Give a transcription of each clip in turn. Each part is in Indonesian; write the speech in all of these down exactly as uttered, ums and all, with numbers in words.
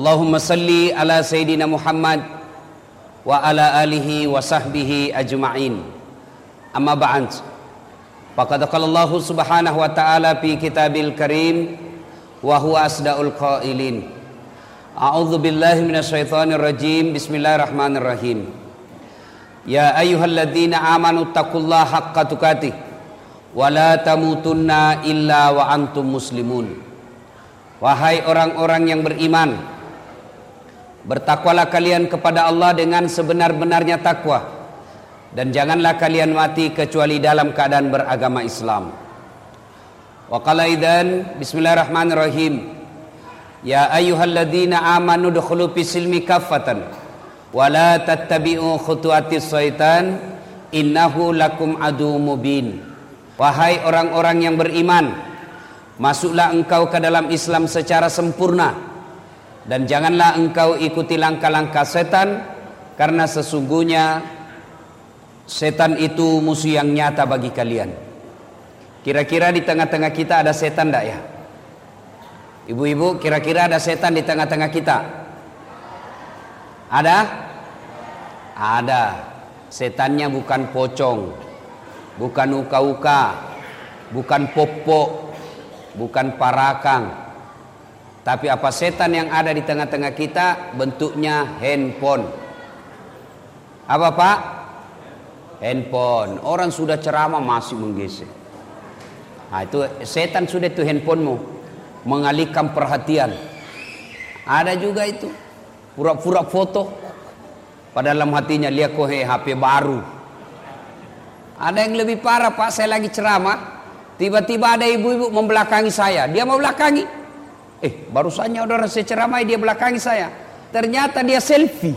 Allahumma salli ala Sayyidina Muhammad wa ala alihi wa sahbihi ajma'in. Amma ba'd. Faqad qala Allah subhanahu wa ta'ala fi kitabil karim wa huwa asdaqul qailin. A'udzu billahi minasyaitonir rajim. Bismillahirrahmanirrahim. Ya ayyuhalladzina amanu taqullaha haqqa tuqatih wa la tamutunna illa wa antum muslimun. Wahai orang-orang yang beriman, bertakwalah kalian kepada Allah dengan sebenar-benarnya takwa, dan janganlah kalian mati kecuali dalam keadaan beragama Islam. Wa qala idzan bismillahirrahmanirrahim. Ya ayyuhalladzina amanu dukhulu fis silmi kaffatan wa la tattabi'u khutuwatis syaitan innahu lakum aduwwum mubin. Wahai orang-orang yang beriman, masuklah engkau ke dalam Islam secara sempurna, dan janganlah engkau ikuti langkah-langkah setan, karena sesungguhnya setan itu musuh yang nyata bagi kalian. Kira-kira di tengah-tengah kita ada setan enggak ya? Ibu-ibu, kira-kira ada setan di tengah-tengah kita? Ada? Ada. Setannya bukan pocong, bukan uka-uka, bukan popok, bukan parakang. Tapi apa setan yang ada di tengah-tengah kita? Bentuknya handphone. Apa Pak? Handphone. Orang sudah ceramah masih menggesek. Nah itu setan sudah, itu handphonemu, mengalihkan perhatian. Ada juga itu pura-pura foto, padahal dalam hatinya lihat kok H P baru. Ada yang lebih parah Pak, saya lagi ceramah, tiba-tiba ada ibu-ibu membelakangi saya. Dia mau belakangi, Eh, barusannya orang saya ceramah, dia belakangi saya. Ternyata dia selfie.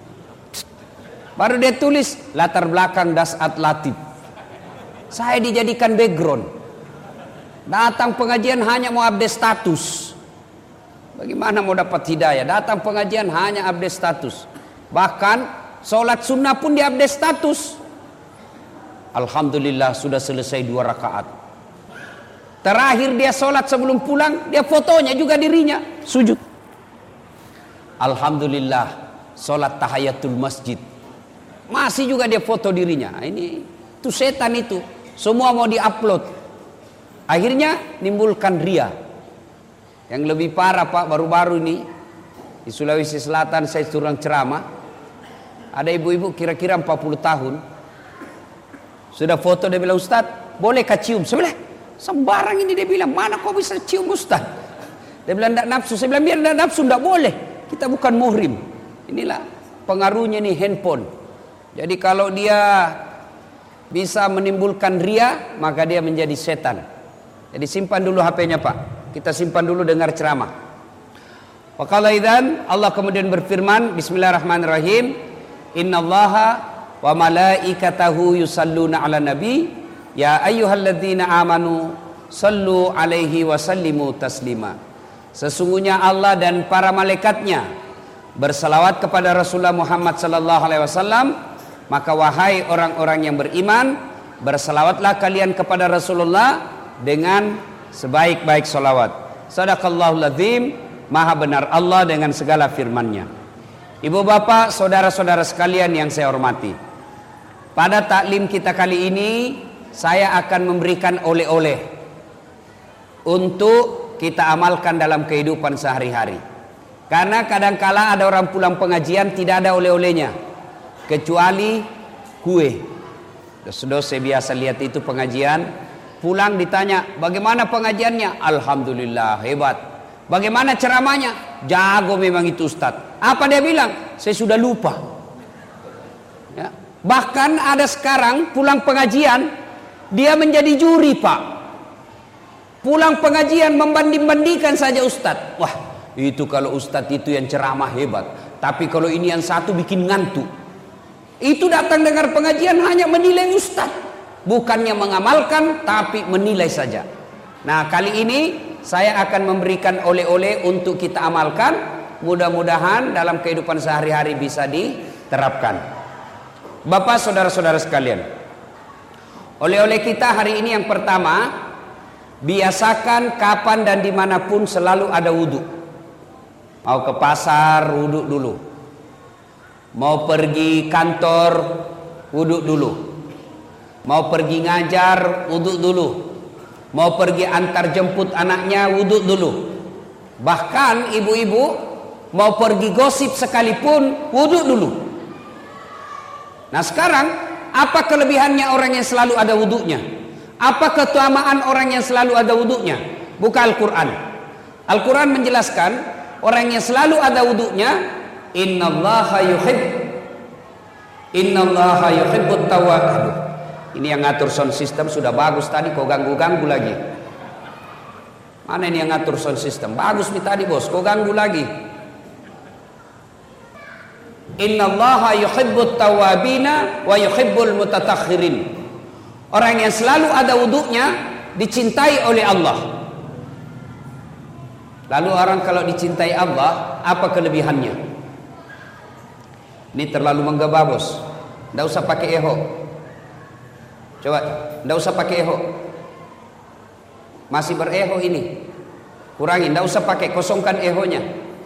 Baru dia tulis latar belakang Dasat Latif. Saya dijadikan background. Datang pengajian hanya mau update status. Bagaimana mau dapat hidayah? Datang pengajian hanya update status. Bahkan sholat sunnah pun dia update status. Alhamdulillah sudah selesai dua rakaat. Terakhir dia sholat sebelum pulang, dia fotonya juga dirinya sujud. Alhamdulillah sholat tahiyatul masjid, masih juga dia foto dirinya. Ini itu setan itu, semua mau diupload. Akhirnya nimbulkan ria. Yang lebih parah Pak, baru-baru ini di Sulawesi Selatan saya turun ceramah, ada ibu-ibu kira-kira empat puluh tahun, sudah foto, dia bilang, Ustadz boleh cium sebelah? Sembarang ini dia bilang, mana kau bisa cium Ustaz? Dia bilang tidak nafsu. Saya bilang biar tidak nafsu, tidak boleh, kita bukan muhrim. Inilah pengaruhnya nih handphone. Jadi kalau dia bisa menimbulkan ria, maka dia menjadi setan. Jadi simpan dulu H P-nya Pak, kita simpan dulu dengar ceramah. Wa qala idzan, Allah kemudian berfirman, bismillahirrahmanirrahim, innallaha wa malaikatahu yusalluna ala nabi. Ya ayyuhalladzina amanu sallu alaihi wa sallimu taslima. Sesungguhnya Allah dan para malaikatnya bersalawat kepada Rasulullah Muhammad sallallahu alaihi wasallam. Maka wahai orang-orang yang beriman, bersalawatlah kalian kepada Rasulullah dengan sebaik-baik salawat. Shadaqallahul azim, maha benar Allah dengan segala firman-Nya. Ibu bapak, saudara-saudara sekalian yang saya hormati, pada taklim kita kali ini saya akan memberikan oleh-oleh untuk kita amalkan dalam kehidupan sehari-hari. Karena kadangkala ada orang pulang pengajian tidak ada oleh-olehnya, kecuali kue. Dos-dos saya biasa lihat itu pengajian, pulang ditanya, bagaimana pengajiannya? Alhamdulillah, hebat. Bagaimana ceramahnya? Jago memang itu Ustadz. Apa dia bilang? Saya sudah lupa. Ya. Bahkan ada sekarang pulang pengajian, dia menjadi juri Pak. Pulang pengajian membanding-bandingkan saja Ustadz. Wah, itu kalau Ustadz itu yang ceramah hebat, tapi kalau ini yang satu bikin ngantuk. Itu datang dengar pengajian hanya menilai Ustadz, bukannya mengamalkan, tapi menilai saja. Nah kali ini saya akan memberikan oleh-oleh untuk kita amalkan. Mudah-mudahan dalam kehidupan sehari-hari bisa diterapkan. Bapak, saudara-saudara sekalian, oleh-oleh kita hari ini yang pertama, biasakan kapan dan dimanapun selalu ada wudhu. Mau ke pasar, wuduk dulu. Mau pergi kantor, wuduk dulu. Mau pergi ngajar, wuduk dulu. Mau pergi antar jemput anaknya, wuduk dulu. Bahkan ibu-ibu mau pergi gosip sekalipun, wuduk dulu. Nah sekarang, apa kelebihannya orang yang selalu ada wuduknya? Apa keutamaan orang yang selalu ada wuduknya? Buka Al-Quran. Al-Quran menjelaskan, orang yang selalu ada wuduknya, innallaha yuhib innallaha yuhibbut tawwab. Aduh, ini yang ngatur sound system sudah bagus tadi, kok ganggu-ganggu lagi. Mana ini yang ngatur sound system? Bagus nih tadi bos, kok ganggu lagi? Innallaha yuhibbut tawwabina wa yuhibbul mutatakhirin. Orang yang selalu ada wuduknya dicintai oleh Allah. Lalu orang kalau dicintai Allah, apa kelebihannya? Ini terlalu menggabah bos. Tidak usah pakai eho. Coba, tidak usah pakai eho. Masih bereho ini. Kurangin, tidak usah pakai, kosongkan ehonya.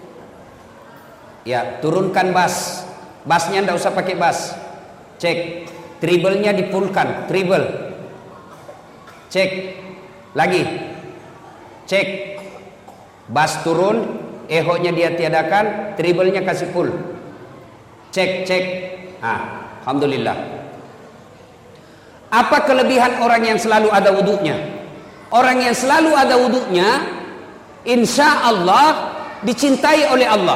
Ya, turunkan bass. Bassnya tidak usah pakai bass. Cek, treble-nya dipulkan, treble. Cek, lagi. Cek, bass turun, eho-nya dia tiadakan, treble-nya kasih full. Cek, cek. Ah, alhamdulillah. Apa kelebihan orang yang selalu ada wuduknya? Orang yang selalu ada wuduknya, insya Allah dicintai oleh Allah.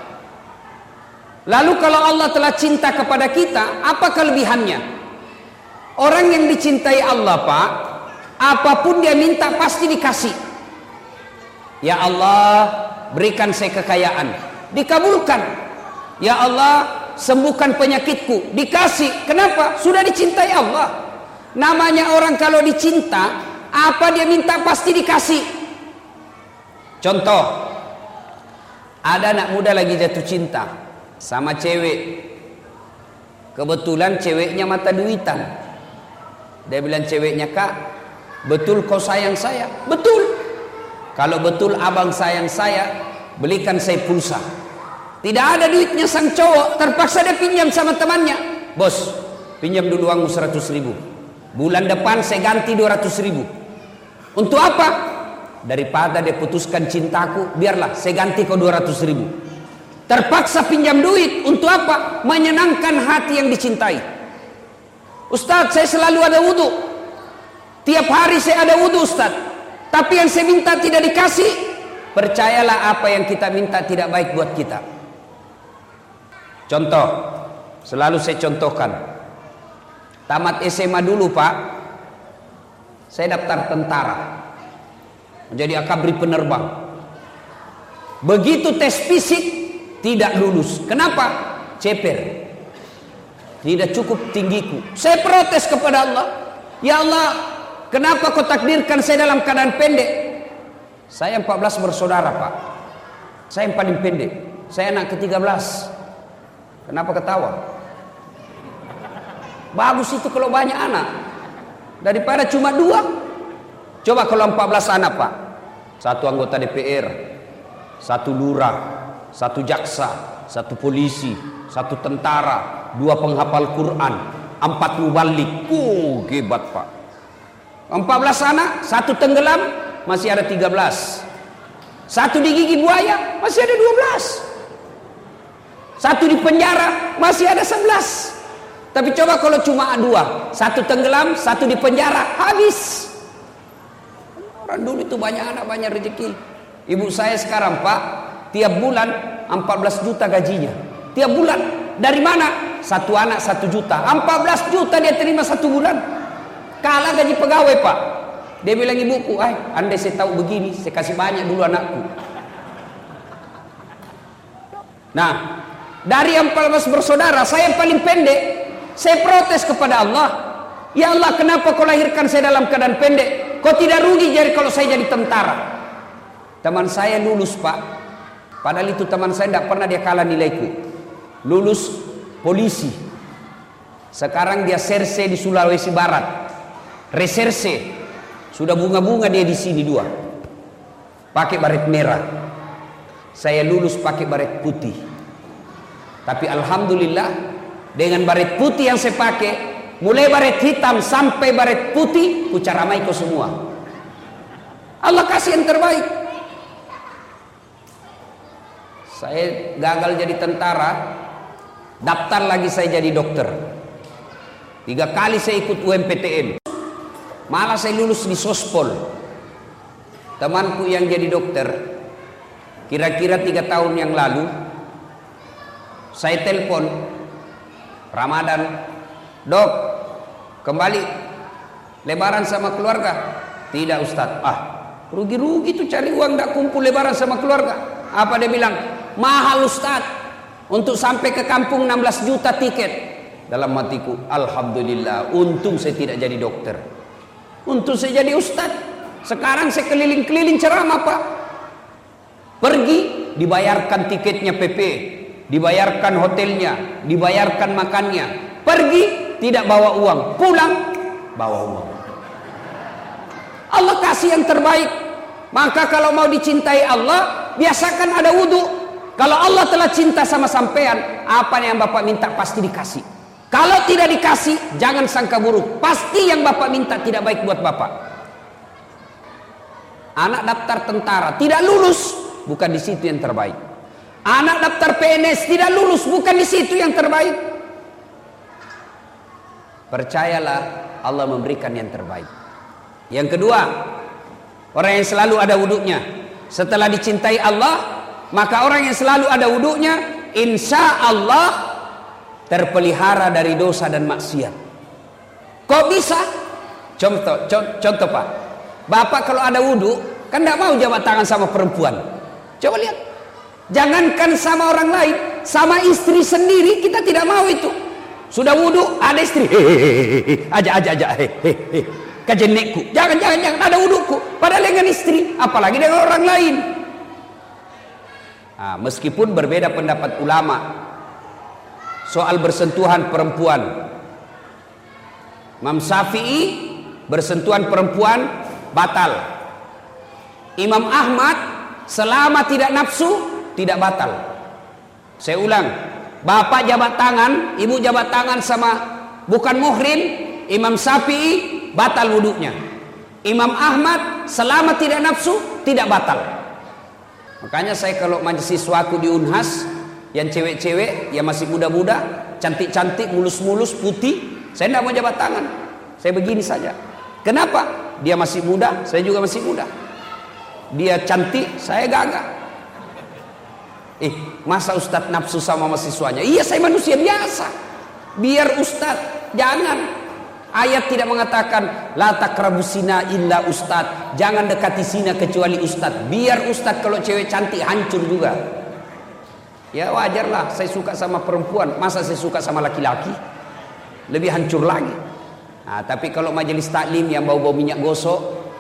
Lalu kalau Allah telah cinta kepada kita, apa kelebihannya? Orang yang dicintai Allah Pak, apapun dia minta pasti dikasih. Ya Allah, berikan saya kekayaan, dikabulkan. Ya Allah, sembuhkan penyakitku, dikasih. Kenapa? Sudah dicintai Allah. Namanya orang kalau dicinta, apa dia minta pasti dikasih. Contoh, ada anak muda lagi jatuh cinta sama cewek. Kebetulan ceweknya mata duitan. Dia bilang ceweknya, kak, betul kau sayang saya? Betul. Kalau betul abang sayang saya, belikan saya pulsa. Tidak ada duitnya sang cowok, terpaksa dia pinjam sama temannya. Bos, pinjam dulu uangmu seratus ribu. Bulan depan saya ganti dua ratus ribu. Untuk apa? Daripada dia putuskan cintaku, biarlah saya ganti kau dua ratus ribu. Terpaksa pinjam duit. Untuk apa? Menyenangkan hati yang dicintai. Ustaz, saya selalu ada wudhu. Tiap hari saya ada wudhu Ustaz. Tapi yang saya minta tidak dikasih. Percayalah apa yang kita minta tidak baik buat kita. Contoh, selalu saya contohkan. Tamat S M A dulu Pak, saya daftar tentara, menjadi akabri penerbang. Begitu tes fisik tidak lulus. Kenapa? Ceper, tidak cukup tinggiku. Saya protes kepada Allah. Ya Allah, kenapa kau takdirkan saya dalam keadaan pendek? Saya empat belas bersaudara Pak. Saya yang paling pendek. Saya anak ke tiga belas. Kenapa ketawa? Bagus itu kalau banyak anak, daripada cuma dua. Coba kalau empat belas anak Pak, satu anggota D P R, satu lurah, satu jaksa, satu polisi, satu tentara, dua penghafal Quran, empat mubalik. Oh, hebat Pak. empat belas anak, satu tenggelam, masih ada tiga belas. Satu digigit buaya, masih ada dua belas. Satu di penjara, masih ada sebelas. Tapi coba kalau cuma dua, satu tenggelam, satu di penjara, habis. Orang dulu itu banyak anak, banyak rezeki. Ibu saya sekarang Pak, tiap bulan empat belas juta gajinya. Tiap bulan. Dari mana? Satu anak satu juta. empat belas juta dia terima satu bulan. Kalah gaji pegawai Pak. Dia bilang ibuku, ay, andai saya tahu begini, saya kasih banyak dulu anakku. Nah, dari empat belas bersaudara, saya yang paling pendek. Saya protes kepada Allah. Ya Allah, kenapa kau lahirkan saya dalam keadaan pendek? Kau tidak rugi jadi kalau saya jadi tentara. Teman saya lulus Pak. Padahal itu teman saya tidak pernah dia kalah nilaiku. Lulus polisi. Sekarang dia serse di Sulawesi Barat. Reserse. Sudah bunga-bunga dia di sini dua. Pakai baret merah. saya lulus pakai baret putih. Tapi alhamdulillah dengan baret putih yang saya pakai, mulai baret hitam sampai baret putih, ku caramai kau semua. Allah kasih yang terbaik. Saya gagal jadi tentara, daftar lagi saya jadi dokter. Tiga kali saya ikut U M P T N, malah saya lulus di Sospol. Temanku yang jadi dokter, kira-kira tiga tahun yang lalu, saya telepon Ramadan, dok, kembali lebaran sama keluarga. Tidak Ustadz. Ah, rugi-rugi tuh cari uang tidak kumpul lebaran sama keluarga. Apa dia bilang? Mahal Ustadz, untuk sampai ke kampung enam belas juta tiket. Dalam hatiku, alhamdulillah, untung saya tidak jadi dokter, untung saya jadi Ustadz. Sekarang saya keliling-keliling ceramah Pak, pergi dibayarkan tiketnya P P, dibayarkan hotelnya, dibayarkan makannya. Pergi tidak bawa uang, pulang bawa uang. Allah kasih yang terbaik. Maka kalau mau dicintai Allah, biasakan ada wudhu. Kalau Allah telah cinta sama sampean, apa yang Bapak minta pasti dikasih. Kalau tidak dikasih, jangan sangka buruk, pasti yang Bapak minta tidak baik buat Bapak. Anak daftar tentara tidak lulus, bukan di situ yang terbaik. Anak daftar P N S tidak lulus, bukan di situ yang terbaik. Percayalah, Allah memberikan yang terbaik. Yang kedua, orang yang selalu ada wudhunya. Setelah dicintai Allah, maka orang yang selalu ada wudhunya, insya Allah terpelihara dari dosa dan maksiat. Kok bisa? Contoh, contoh, contoh Pak, Bapak kalau ada wudhu kan tidak mau jabat tangan sama perempuan. Coba lihat, jangankan sama orang lain, sama istri sendiri kita tidak mau itu. Sudah wudhu ada istri, hehehe, aja aja aja, hehehe, kajenekku, jangan jangan jangan ada wudhuku, padahal dengan istri, apalagi dengan orang lain. Nah, meskipun berbeda pendapat ulama soal bersentuhan perempuan, Imam Syafi'i bersentuhan perempuan batal. Imam Ahmad selama tidak nafsu tidak batal. Saya ulang, bapak jabat tangan, ibu jabat tangan sama bukan muhrim, Imam Syafi'i batal wudhunya. Imam Ahmad selama tidak nafsu tidak batal. Makanya saya kalau mahasiswaku di Unhas yang cewek-cewek yang masih muda-muda, cantik-cantik, mulus-mulus, putih, saya tidak mau jabat tangan. Saya begini saja. Kenapa? Dia masih muda, saya juga masih muda. Dia cantik, saya gagah. Eh, masa Ustadz nafsu sama mahasiswanya? Iya, saya manusia biasa. Biar Ustadz, jangan. Ayat tidak mengatakan la taqrabus zina illa Ustadz. Jangan dekati zina kecuali Ustadz. Biar Ustadz kalau cewek cantik hancur juga. Ya wajarlah, saya suka sama perempuan, masa saya suka sama laki-laki? Lebih hancur lagi. Nah, tapi kalau majelis taklim yang bau-bau minyak gosok,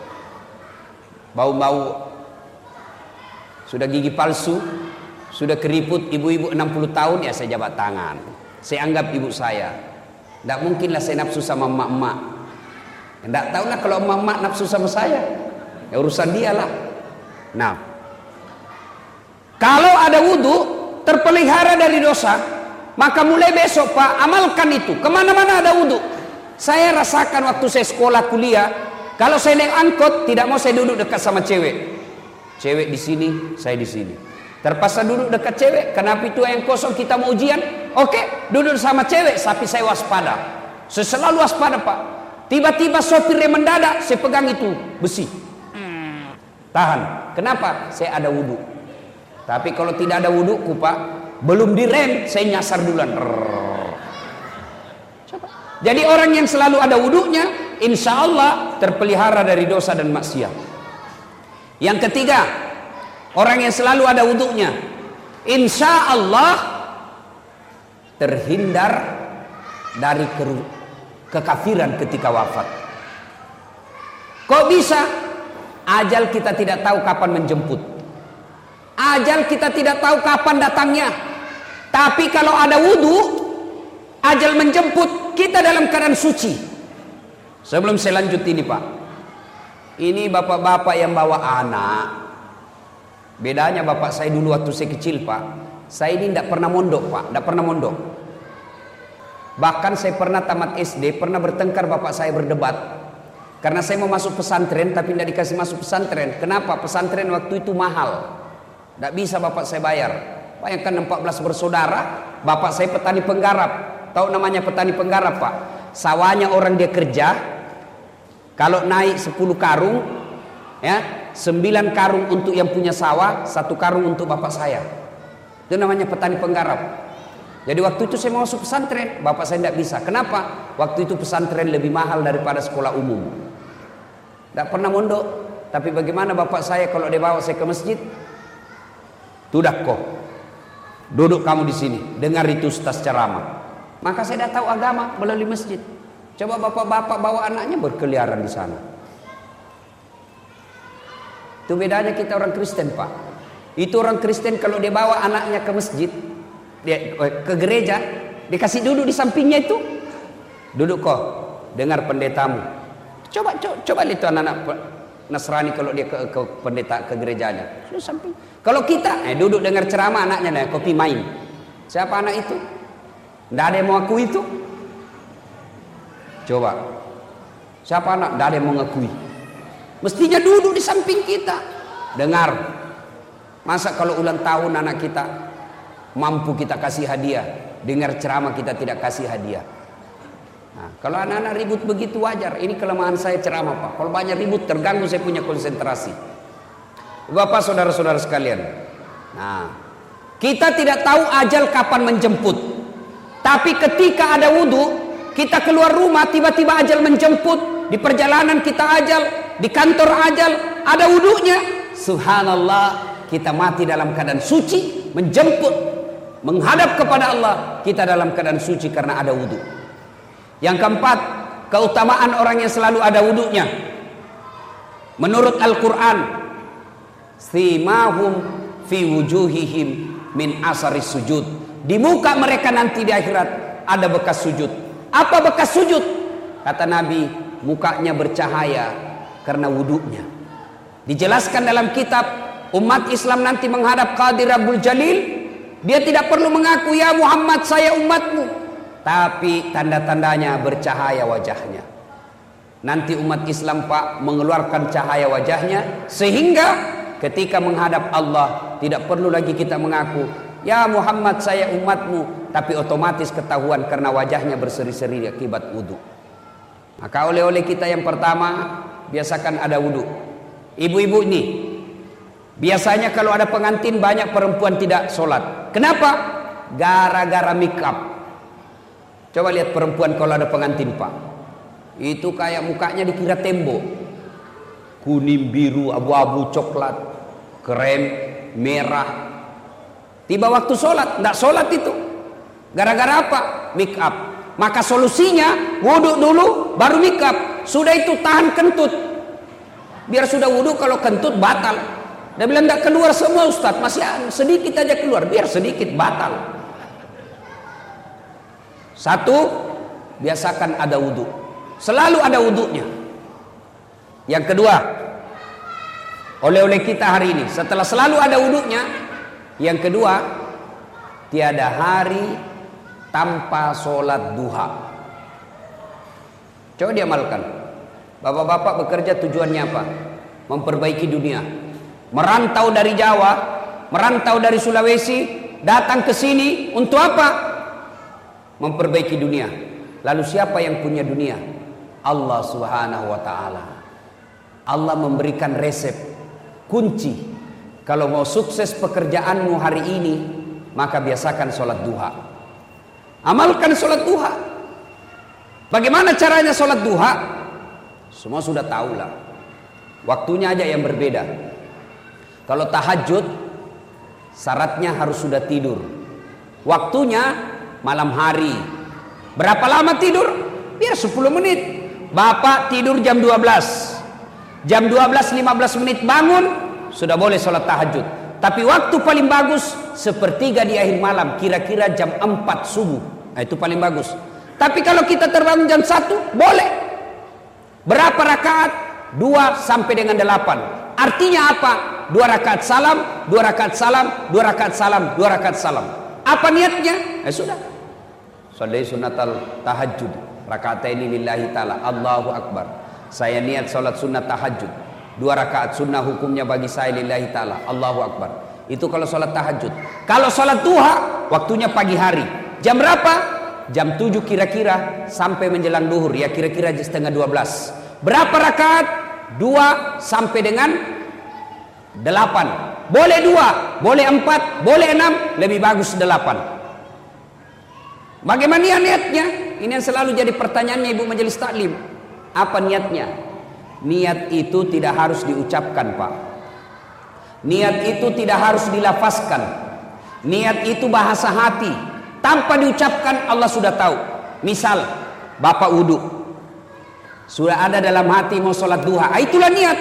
bau-bau sudah gigi palsu, sudah keriput, ibu-ibu enam puluh tahun, ya saya jabat tangan. Saya anggap ibu saya. Tidak mungkinlah saya nafsu sama emak-emak. Tidak tahulah kalau emak-emak nafsu sama saya, ya urusan dia lah. Nah, kalau ada wudhu terpelihara dari dosa, maka mulai besok Pak, amalkan itu. Kemana-mana ada wudhu. Saya rasakan waktu saya sekolah kuliah, kalau saya naik angkot tidak mau saya duduk dekat sama cewek. Cewek di sini, saya di sini. Terpaksa duduk dekat cewek. Kenapa itu yang kosong kita mau ujian? Oke, duduk sama cewek, tapi saya waspada. Saya selalu waspada Pak. Tiba-tiba sopir yang mendadak, saya pegang itu besi. Tahan. Kenapa? Saya ada wudhu. Tapi kalau tidak ada wudhuku Pak, belum direm, saya nyasar duluan. Coba. Jadi orang yang selalu ada wudhunya, insya Allah terpelihara dari dosa dan maksiat. Yang ketiga, orang yang selalu ada wudhunya, insya Allah terhindar dari kekafiran ketika wafat. Kok bisa? Ajal kita tidak tahu kapan menjemput. Ajal kita tidak tahu kapan datangnya. Tapi kalau ada wudhu, ajal menjemput, kita dalam keadaan suci. Sebelum saya lanjut ini Pak, ini bapak-bapak yang bawa anak, Bedanya bapak saya dulu waktu saya kecil Pak, saya ini tidak pernah mondok Pak, tidak pernah mondok. Bahkan saya pernah tamat S D, pernah bertengkar bapak saya berdebat. Karena saya mau masuk pesantren tapi tidak dikasih masuk pesantren. Kenapa? Pesantren waktu itu mahal. Tidak bisa bapak saya bayar. Bayangkan empat belas bersaudara, bapak saya petani penggarap. Tahu namanya petani penggarap Pak? Sawahnya orang dia kerja, kalau naik sepuluh karung, ya sembilan karung untuk yang punya sawah, satu karung untuk bapak saya. Itu namanya petani penggarap. Jadi waktu itu saya mau masuk pesantren, bapak saya tidak bisa. Kenapa? Waktu itu pesantren lebih mahal daripada sekolah umum. Tidak pernah mondok. Tapi bagaimana bapak saya kalau dia bawa saya ke masjid? Tudak kok, duduk kamu di sini, dengar itu ustaz ceramah. Maka saya dah tahu agama melalui masjid. Coba bapak-bapak bawa anaknya berkeliaran di sana. Itu bedanya kita orang Kristen Pak. Itu orang Kristen kalau dia bawa anaknya ke masjid, dia ke gereja, dikasih duduk di sampingnya itu. Duduk kok, dengar pendetamu. Coba coba, coba lihat anak-anak Nasrani kalau dia ke, ke pendeta ke gerejanya. Di samping. Kalau kita, eh duduk dengar ceramah anaknya nah, kopi main. Siapa anak itu? Tidak ada yang mau akui itu. Coba. Siapa anak? Tidak ada yang mau ngakui. Mestinya duduk di samping kita. Dengar. Masa kalau ulang tahun anak kita mampu kita kasih hadiah, dengar ceramah kita tidak kasih hadiah. Nah, kalau anak-anak ribut begitu wajar. Ini kelemahan saya ceramah Pak. Kalau banyak ribut terganggu saya punya konsentrasi. Bapak saudara-saudara sekalian. Nah, kita tidak tahu ajal kapan menjemput. Tapi ketika ada wudhu, kita keluar rumah tiba-tiba ajal menjemput. Di perjalanan kita ajal, di kantor ajal, ada wudhunya. Subhanallah, kita mati dalam keadaan suci, menjemput, menghadap kepada Allah, kita dalam keadaan suci karena ada wudhu. Yang keempat, keutamaan orang yang selalu ada wudhunya. Menurut Al-Quran, simahum fi wujuhihim min asaris sujud. Di muka mereka nanti di akhirat ada bekas sujud. Apa bekas sujud? Kata Nabi, mukanya bercahaya karena wudhunya. Dijelaskan dalam kitab, umat Islam nanti menghadap Qadir Rabbul Jalil, dia tidak perlu mengaku ya Muhammad saya umatmu, tapi tanda-tandanya bercahaya wajahnya. Nanti umat Islam Pak mengeluarkan cahaya wajahnya, sehingga ketika menghadap Allah tidak perlu lagi kita mengaku ya Muhammad saya umatmu, tapi otomatis ketahuan karena wajahnya berseri-seri akibat wudhu. Maka oleh-oleh kita yang pertama, biasakan ada wudhu. Ibu-ibu ini biasanya kalau ada pengantin banyak perempuan tidak sholat. Kenapa? Gara-gara make up. Coba lihat perempuan kalau ada pengantin Pak, itu kayak mukanya dikira tembok, kuning, biru, abu-abu, coklat, krem, merah. Tiba waktu sholat, tidak sholat itu. Gara-gara apa? Make up. Maka solusinya wudhu dulu baru make up. Sudah itu tahan kentut. Biar sudah wudhu, kalau kentut batal. Dia bilang tidak keluar semua Ustaz, masih sedikit aja keluar. Biar sedikit batal. Satu, biasakan ada wudhu. Selalu ada wudhunya. Yang kedua, oleh-oleh kita hari ini, setelah selalu ada wudhunya, yang kedua, tiada hari tanpa sholat duha. Coba diamalkan. Bapak-bapak bekerja tujuannya apa? Memperbaiki dunia. Merantau dari Jawa, merantau dari Sulawesi, datang ke sini untuk apa? Memperbaiki dunia. Lalu siapa yang punya dunia? Allah Subhanahu wa ta'ala. Allah memberikan resep, kunci. Kalau mau sukses pekerjaanmu hari ini, maka biasakan sholat duha. Amalkan sholat duha. Bagaimana caranya sholat duha? Semua sudah tahu lah. Waktunya aja yang berbeda. Kalau tahajud, syaratnya harus sudah tidur. Waktunya malam hari. Berapa lama tidur? Biar sepuluh menit. Bapak tidur jam dua belas. Jam dua belas lima belas menit bangun, sudah boleh sholat tahajud. Tapi waktu paling bagus sepertiga di akhir malam, kira-kira jam empat subuh. Nah, itu paling bagus. Tapi kalau kita terbangun jam satu, boleh. Berapa rakaat? Dua sampai dengan delapan. Artinya apa? dua rakaat salam, dua rakaat salam, dua rakaat salam, dua rakaat salam. Apa niatnya? Eh sudah. Sholli sunnatal tahajud, rakataini lillahi ta'ala, Allahu akbar. Saya niat salat sunat tahajud, dua rakaat sunnah hukumnya bagi saya lillahi ta'ala, Allahu akbar. Itu kalau salat tahajud. Kalau salat duha, waktunya pagi hari. Jam berapa? Jam tujuh kira-kira sampai menjelang duhur, ya kira-kira setengah dua belas. Berapa rakaat? Dua sampai dengan delapan. Boleh dua, boleh empat, boleh enam, lebih bagus delapan. Bagaimana niatnya? Ini yang selalu jadi pertanyaannya ibu majelis taklim. Apa niatnya? Niat itu tidak harus diucapkan, Pak. Niat itu tidak harus dilafazkan. Niat itu bahasa hati. Tanpa diucapkan Allah sudah tahu. Misal Bapak wudhu, sudah ada dalam hati mau sholat duha, itulah niat.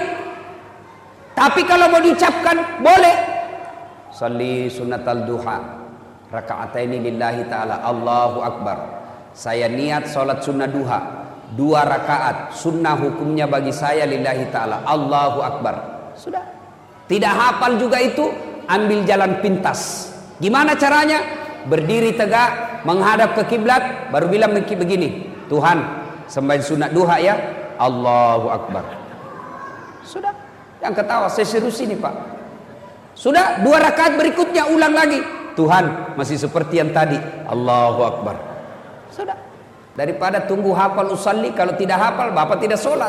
Tapi kalau mau diucapkan boleh. Sholli sunnatal duha, raka'ataini lillahi ta'ala, Allahu akbar. Saya niat sholat sunnah duha, dua rakaat, sunnah hukumnya bagi saya lillahi ta'ala, Allahu akbar. Sudah. Tidak hafal juga itu, ambil jalan pintas. Gimana caranya? Berdiri tegak, menghadap ke kiblat, baru bilang begini, Tuhan, sembahyang sunat duha ya, Allahu akbar. Sudah. Yang ketawa, saya serius ini Pak. Sudah, dua rakaat berikutnya ulang lagi, Tuhan, masih seperti yang tadi, Allahu akbar. Sudah. Daripada tunggu hafal usalli, kalau tidak hafal Bapak tidak sholat.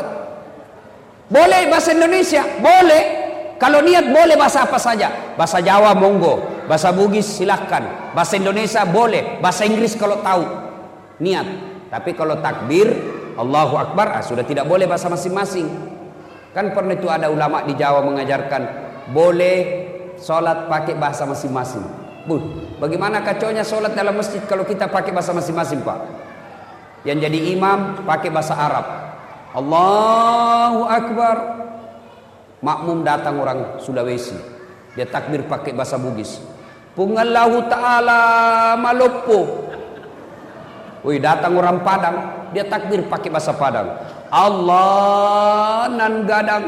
Boleh bahasa Indonesia, boleh. Kalau niat boleh bahasa apa saja. Bahasa Jawa monggo, bahasa Bugis silahkan, bahasa Indonesia boleh, bahasa Inggris kalau tahu niat. Tapi kalau takbir Allahu akbar, ah, sudah tidak boleh bahasa masing-masing. Kan pernah itu ada ulama di Jawa mengajarkan boleh sholat pakai bahasa masing-masing. Buh, bagaimana kacaunya sholat dalam masjid kalau kita pakai bahasa masing-masing, Pak? Yang jadi imam pakai bahasa Arab, Allahu akbar. Makmum datang orang Sulawesi, dia takbir pakai bahasa Bugis, Pungallahu ta'ala malopo. Wih, datang orang Padang, dia takbir pakai bahasa Padang, Allah nan gadang.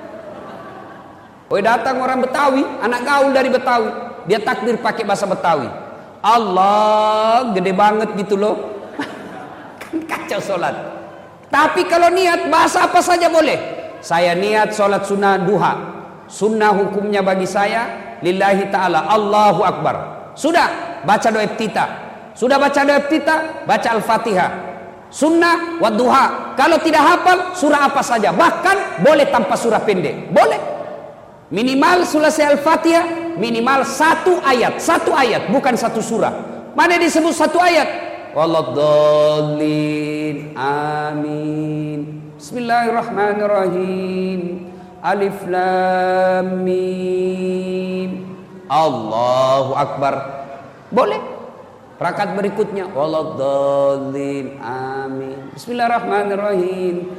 Wih, datang orang Betawi, anak gaul dari Betawi, dia takbir pakai bahasa Betawi, Allah gede banget gitu loh. Kan kacau sholat. Tapi kalau niat bahasa apa saja boleh. Saya niat sholat sunnah duha, sunnah hukumnya bagi saya lillahi ta'ala, Allahu akbar. Sudah baca doa iftitah, sudah baca doa iftitah, baca al-fatihah, sunnah wa duha. Kalau tidak hafal surah apa saja, bahkan boleh tanpa surah pendek, boleh. Minimal selesai al-fatihah, minimal satu ayat, satu ayat, bukan satu surah. Mana disebut satu ayat? Waladhdallin, amin. Bismillahirrahmanirrahim. Alif lam mim. Allahu akbar. Boleh. Rakaat berikutnya waladhdallin, amin. Bismillahirrahmanirrahim.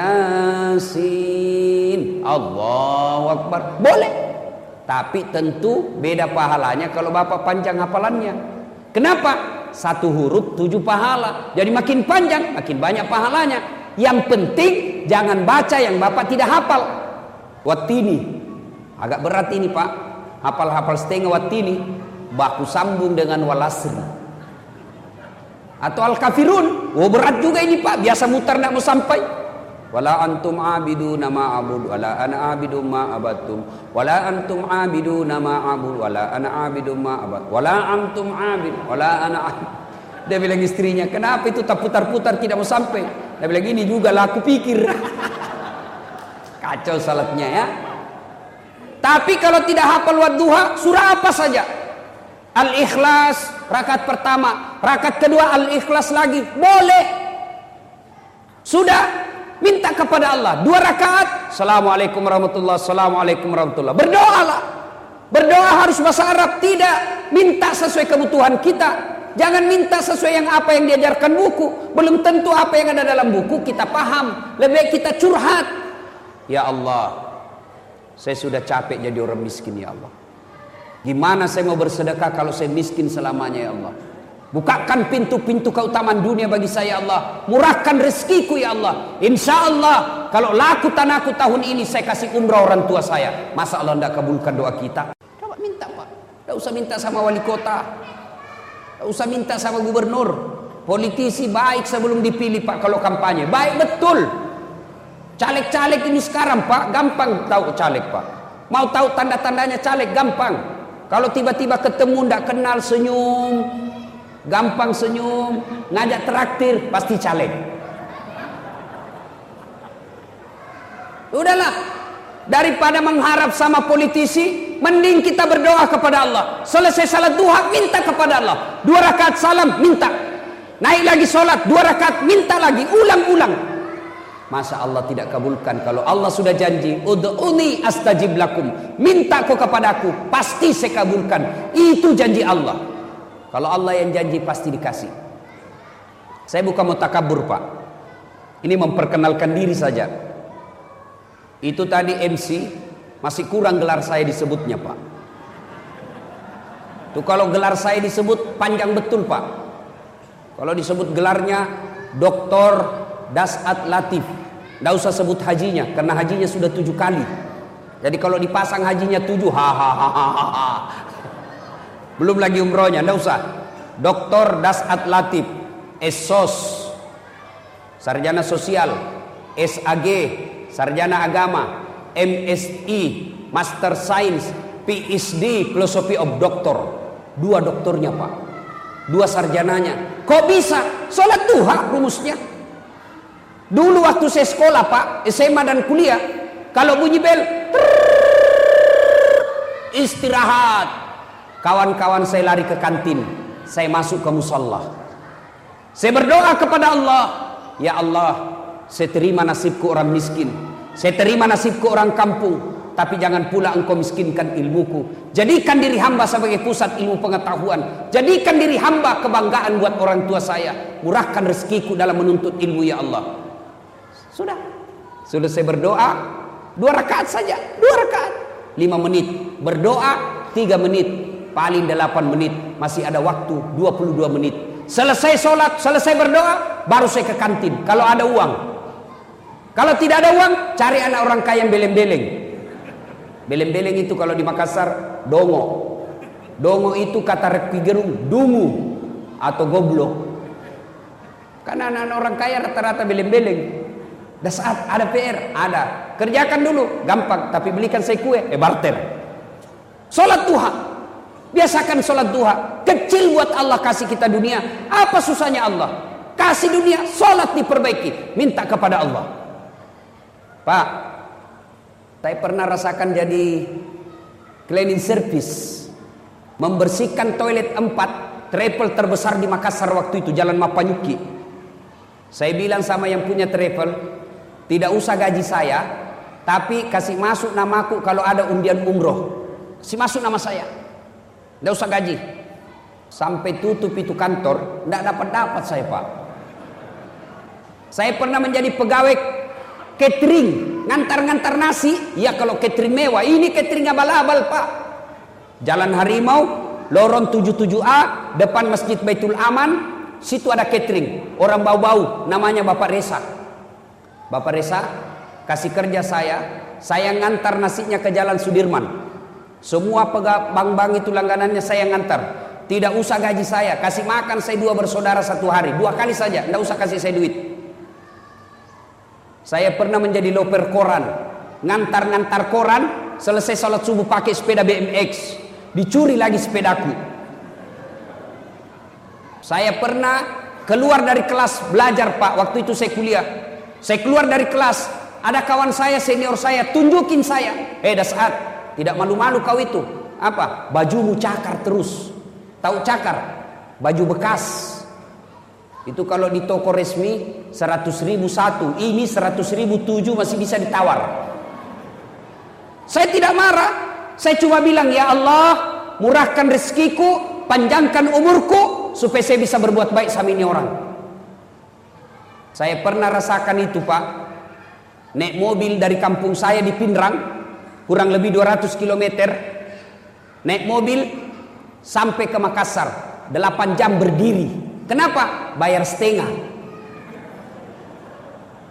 Yasin. Allahu akbar. Boleh. Tapi tentu beda pahalanya kalau Bapak panjang hafalannya. Kenapa? Satu huruf tujuh pahala. Jadi makin panjang makin banyak pahalanya. Yang penting jangan baca yang Bapak tidak hafal. Wattini, agak berat ini Pak. Hafal-hafal setengah wattini, baku sambung dengan walasri. Atau al-kafirun, oh berat juga ini Pak. Biasa mutar tidak mau sampai. Wala antum abiduna ma abud, wala ana abidu ma abadtum, wala antum abiduna ma abud, wala ana abidu ma abad, wala antum abid, wala ana abid. Dia bilang istrinya, kenapa itu tak putar-putar tidak mau sampai? Dia bilang, ini juga lah aku pikir. Kacau salatnya ya. Tapi kalau tidak hafal wadduha, surah apa saja. Al-Ikhlas, rakaat pertama. Rakaat kedua Al-Ikhlas lagi. Boleh. Sudah. Minta kepada Allah. Dua rakaat. Assalamualaikum warahmatullahi wabarakatuh. Assalamualaikum warahmatullahi wabarakatuh. Berdoalah. Berdoa harus bahasa Arab. Tidak. Minta sesuai kebutuhan kita. Jangan minta sesuai yang apa yang diajarkan buku. Belum tentu apa yang ada dalam buku kita paham. Lebih baik kita curhat. Ya Allah, saya sudah capek jadi orang miskin ya Allah. Gimana saya mau bersedekah kalau saya miskin selamanya ya Allah. Bukakan pintu-pintu keutamaan dunia bagi saya ya Allah. Murahkan rezekiku ya Allah. Insya Allah kalau laku tanahku tahun ini saya kasih umrah orang tua saya. Masa Allah tidak kabulkan doa kita? Coba minta Pak. Tidak usah minta sama wali kota, tidak usah minta sama gubernur. Politisi baik sebelum dipilih Pak kalau kampanye. Baik betul. Caleg-caleg ini sekarang Pak, gampang tahu caleg Pak. Mau tahu tanda-tandanya caleg gampang. Kalau tiba-tiba ketemu tidak kenal senyum, gampang senyum, ngajak traktir pasti caleg. Udahlah, daripada mengharap sama politisi, mending kita berdoa kepada Allah. Selesai salat duha, minta kepada Allah. Dua rakaat salam, minta. Naik lagi sholat, dua rakaat, minta lagi, ulang-ulang. Masa Allah tidak kabulkan? Kalau Allah sudah janji, ud'uni astajib lakum, minta kau kepadaku, pasti saya kabulkan. Itu janji Allah. Kalau Allah yang janji pasti dikasih. Saya bukan mau takabur Pak, ini memperkenalkan diri saja. Itu tadi M C masih kurang gelar saya disebutnya Pak. Tuh kalau gelar saya disebut panjang betul Pak. Kalau disebut gelarnya Doktor Dasat Latif, tidak usah sebut hajinya karena hajinya sudah tujuh kali. Jadi kalau dipasang hajinya tujuh, hahaha. Belum lagi umrohnya, tidak usah. Doktor Dasat Latif, S S O S, Sarjana Sosial, S A G, Sarjana Agama, M S I, Master Science, P H D, Philosophy of Doctor. Dua doktornya Pak, dua sarjananya. Kok bisa? Sholat duha rumusnya. Dulu waktu saya sekolah Pak, S M A dan kuliah, kalau bunyi bel, istirahat. Kawan-kawan saya lari ke kantin, saya masuk ke musalla. Saya berdoa kepada Allah, ya Allah, saya terima nasibku orang miskin, saya terima nasibku orang kampung, tapi jangan pula engkau miskinkan ilmuku. Jadikan diri hamba sebagai pusat ilmu pengetahuan, jadikan diri hamba kebanggaan buat orang tua saya. Murahkan rezekiku dalam menuntut ilmu ya Allah. Sudah, sudah saya berdoa, dua rakaat saja, dua rakaat, lima menit berdoa, tiga menit, paling delapan menit, masih ada waktu dua puluh dua menit. Selesai sholat, selesai berdoa, baru saya ke kantin. Kalau ada uang, kalau tidak ada uang, cari anak orang kaya yang beleng-beleng. Beleng-beleng itu kalau di Makassar, dongo. Dongo itu kata Rocky Gerung, dungu atau goblok. Karena anak-anak orang kaya rata-rata beleng-beleng. Dan saat ada P R, ada. Kerjakan dulu, gampang. Tapi belikan saya kue, eh barter. Sholat duha, biasakan sholat duha. Kecil buat Allah kasih kita dunia. Apa susahnya Allah? Kasih dunia, sholat diperbaiki. Minta kepada Allah. Pak, saya pernah rasakan jadi cleaning service, membersihkan toilet empat, travel terbesar di Makassar waktu itu, Jalan Mapanyuki. Saya bilang sama yang punya travel, tidak usah gaji saya, tapi kasih masuk namaku kalau ada undian umroh. Kasih masuk nama saya, tidak usah gaji. Sampai tutup itu kantor, tidak dapat-dapat saya Pak. Saya pernah menjadi pegawai catering, ngantar-ngantar nasi. Ya kalau catering mewah, ini catering abal-abal Pak. Jalan Harimau, lorong tujuh puluh tujuh A, depan Masjid Baitul Aman. Situ ada catering, orang bau-bau, namanya Bapak Resa. Bapak Resa kasih kerja saya, saya ngantar nasinya ke Jalan Sudirman. Semua bank-bank itu langganannya saya ngantar. Tidak usah gaji saya, kasih makan saya dua bersaudara satu hari, dua kali saja, tidak usah kasih saya duit. Saya pernah menjadi loper koran, ngantar-ngantar koran, selesai sholat subuh pakai sepeda B M X, dicuri lagi sepedaku. Saya pernah keluar dari kelas belajar Pak, waktu itu saya kuliah. Saya keluar dari kelas, ada kawan saya, senior saya, tunjukin saya. Eh Dasat, tidak malu-malu kau itu. Apa? Bajumu cakar terus. Tahu cakar? Baju bekas. Itu kalau di toko resmi seratus ribu satu, ini seratus ribu tujuh masih bisa ditawar. Saya tidak marah, saya cuma bilang ya Allah, murahkan rezekiku, panjangkan umurku, supaya saya bisa berbuat baik sama ini orang. Saya pernah rasakan itu Pak. Naik mobil dari kampung saya di Pindrang, kurang lebih dua ratus kilometer. Naik mobil sampai ke Makassar, delapan jam berdiri. Kenapa? Bayar setengah.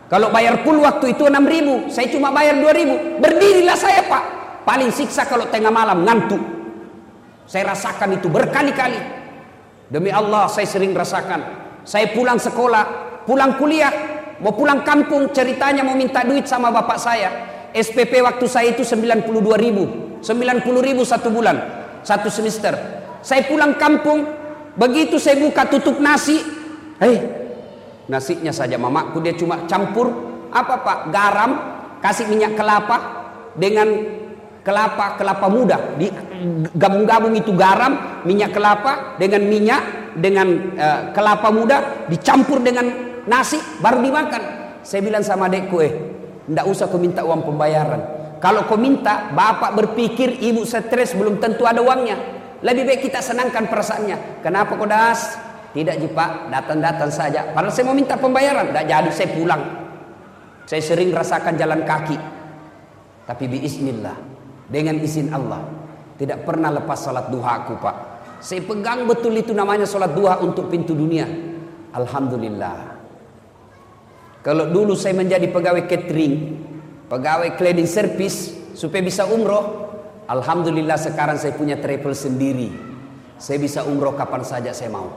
Kalau bayar full waktu itu enam ribu, saya cuma bayar dua ribu. Berdirilah saya Pak. Paling siksa kalau tengah malam ngantuk. Saya rasakan itu berkali-kali. Demi Allah saya sering rasakan. Saya pulang sekolah, pulang kuliah, mau pulang kampung, ceritanya mau minta duit sama bapak saya. S P P waktu saya itu sembilan puluh dua ribu, sembilan puluh ribu satu bulan, satu semester. Saya pulang kampung, begitu saya buka tutup nasi, hei, nasinya saja mamaku dia cuma campur apa Pak? Garam, kasih minyak kelapa dengan kelapa kelapa muda, di gabung-gabung itu garam, minyak kelapa dengan minyak dengan uh, kelapa muda dicampur dengan nasi baru dimakan. Saya bilang sama adekku, eh, ndak usah kau minta uang pembayaran. Kalau kau minta, bapak berpikir ibu stres belum tentu ada uangnya. Lebih baik kita senangkan perasaannya. Kenapa kau das? Tidak ji Pak, datang-datang saja. Padahal saya mau minta pembayaran, tidak jadi saya pulang. Saya sering rasakan jalan kaki. Tapi biiznillah, dengan izin Allah, tidak pernah lepas salat duha aku Pak. Saya pegang betul itu namanya salat duha untuk pintu dunia. Alhamdulillah. Kalau dulu saya menjadi pegawai catering, pegawai cleaning service supaya bisa umroh, alhamdulillah sekarang saya punya travel sendiri. Saya bisa umroh kapan saja saya mau.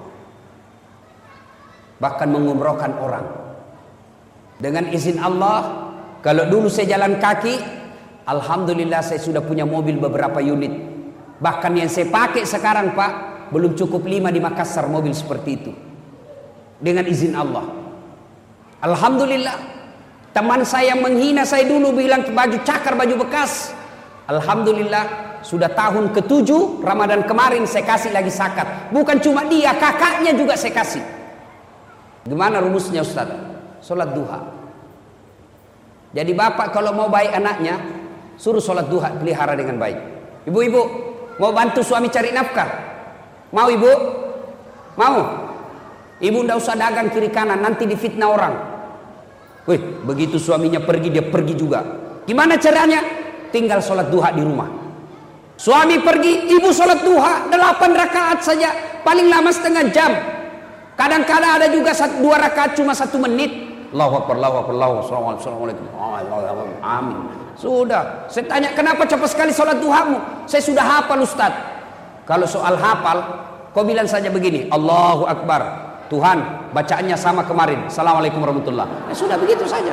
Bahkan mengumrohkan orang. Dengan izin Allah, kalau dulu saya jalan kaki, alhamdulillah saya sudah punya mobil beberapa unit. Bahkan yang saya pakai sekarang Pak, belum cukup lima di Makassar mobil seperti itu. Dengan izin Allah. Alhamdulillah. Teman saya menghina saya dulu, bilang baju cakar, baju bekas. Alhamdulillah, sudah tahun ketujuh Ramadan kemarin saya kasih lagi zakat. Bukan cuma dia, kakaknya juga saya kasih. Gimana rumusnya Ustaz? Sholat duha. Jadi bapak kalau mau baik anaknya, suruh sholat duha, pelihara dengan baik. Ibu-ibu mau bantu suami cari nafkah? Mau ibu? Mau? Ibu ndak usah dagang kiri kanan, nanti difitnah orang. Wih, begitu suaminya pergi, dia pergi juga. Gimana caranya? Tinggal sholat duha di rumah. Suami pergi, ibu sholat duha delapan rakaat saja, paling lama setengah jam. Kadang-kadang ada juga satu, dua rakaat cuma satu menit. Allahu Akbar, Allahu Akbar, Allahu Akbar, Assalamualaikum. Amin. Sudah. Saya tanya kenapa cepat sekali sholat duhamu? Saya sudah hafal Ustaz. Kalau soal hafal, kau bilang saja begini, Allahu Akbar. Tuhan, bacaannya sama kemarin. Assalamualaikum warahmatullahi. Ya, sudah begitu saja.